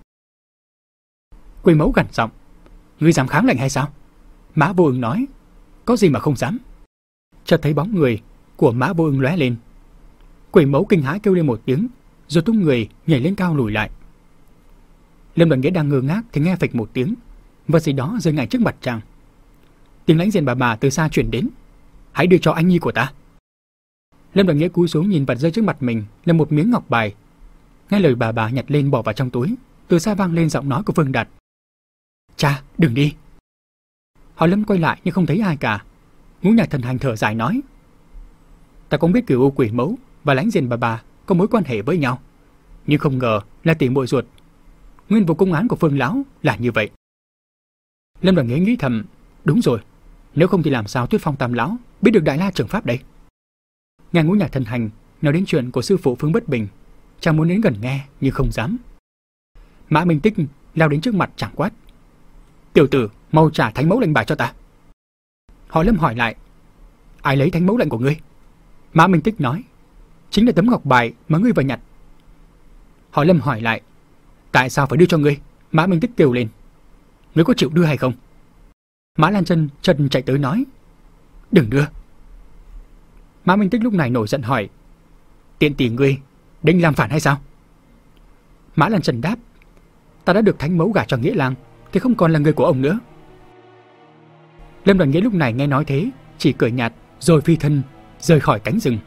Quỷ Mẫu gằn giọng: Ngươi dám kháng lệnh hay sao? Mã Vô Ưng nói: Có gì mà không dám. Chợt thấy bóng người của Mã Vô Ưng lóe lên. Quỷ Mẫu kinh hãi kêu lên một tiếng, rồi tung người nhảy lên cao lùi lại. Lâm Đoàn Nghĩa đang ngơ ngác thì nghe phịch một tiếng, vật gì đó rơi ngay trước mặt chàng. Tiếng Lãnh Diện bà bà từ xa truyền đến: Hãy đưa cho anh nhi của ta. Lâm Đoàn Nghĩa cúi xuống nhìn vật rơi trước mặt mình là một miếng ngọc bài. Nghe lời bà bà nhặt lên bỏ vào trong túi, từ xa vang lên giọng nói của Vương Đạt: Cha, đừng đi. Họ Lâm quay lại nhưng không thấy ai cả. Ngũ Nhạc Thần Hành thở dài nói: Ta cũng biết Cửu U Quỷ Mẫu và Lãnh Diền bà bà có mối quan hệ với nhau, nhưng không ngờ là tỷ muội ruột. Nguyên vụ công án của Phương lão là như vậy. Lâm Đoàn Nghĩa nghĩ thầm, đúng rồi, nếu không thì làm sao Tuyết Phong Tam lão biết được Đại La Trường Pháp đây? Nghe Ngũ Nhạc Thần Hành nói đến chuyện của sư phụ Phương Bất Bình, chàng muốn đến gần nghe nhưng không dám. Mã Minh Tích lao đến trước mặt chàng quát: Tiểu tử, mau trả thánh mẫu lệnh bài cho ta. Họ Lâm hỏi lại: Ai lấy thánh mẫu lệnh của ngươi? Mã Minh Tích nói: Chính là tấm ngọc bài mà ngươi vừa nhặt. Họ Lâm hỏi lại: Tại sao phải đưa cho ngươi? Mã Minh Tích kêu lên: Ngươi có chịu đưa hay không? Mã Lan Chân chân chạy tới nói: Đừng đưa. Mã Minh Tích lúc này nổi giận hỏi: Tiện tỷ ngươi định làm phản hay sao? Mã Lan Chân đáp: Ta đã được thánh mẫu gả cho Nghĩa Lang thì không còn là người của ông nữa. Lâm Đoàn Nghĩa lúc này nghe nói thế chỉ cười nhạt rồi phi thân rời khỏi cánh rừng.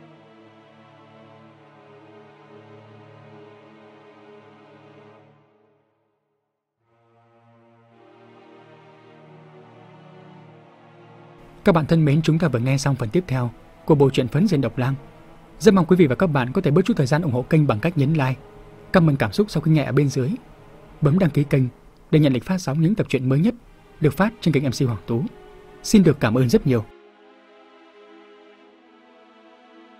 Các bạn thân mến, chúng ta vừa nghe xong phần tiếp theo của bộ truyện Phấn Diên Độc Lang. Rất mong quý vị và các bạn có thể bớt chút thời gian ủng hộ kênh bằng cách nhấn like, comment cảm xúc sau khi nghe ở bên dưới, bấm đăng ký kênh để nhận lịch phát sóng những tập truyện mới nhất được phát trên kênh em xê Hoàng Tú. Xin được cảm ơn rất nhiều.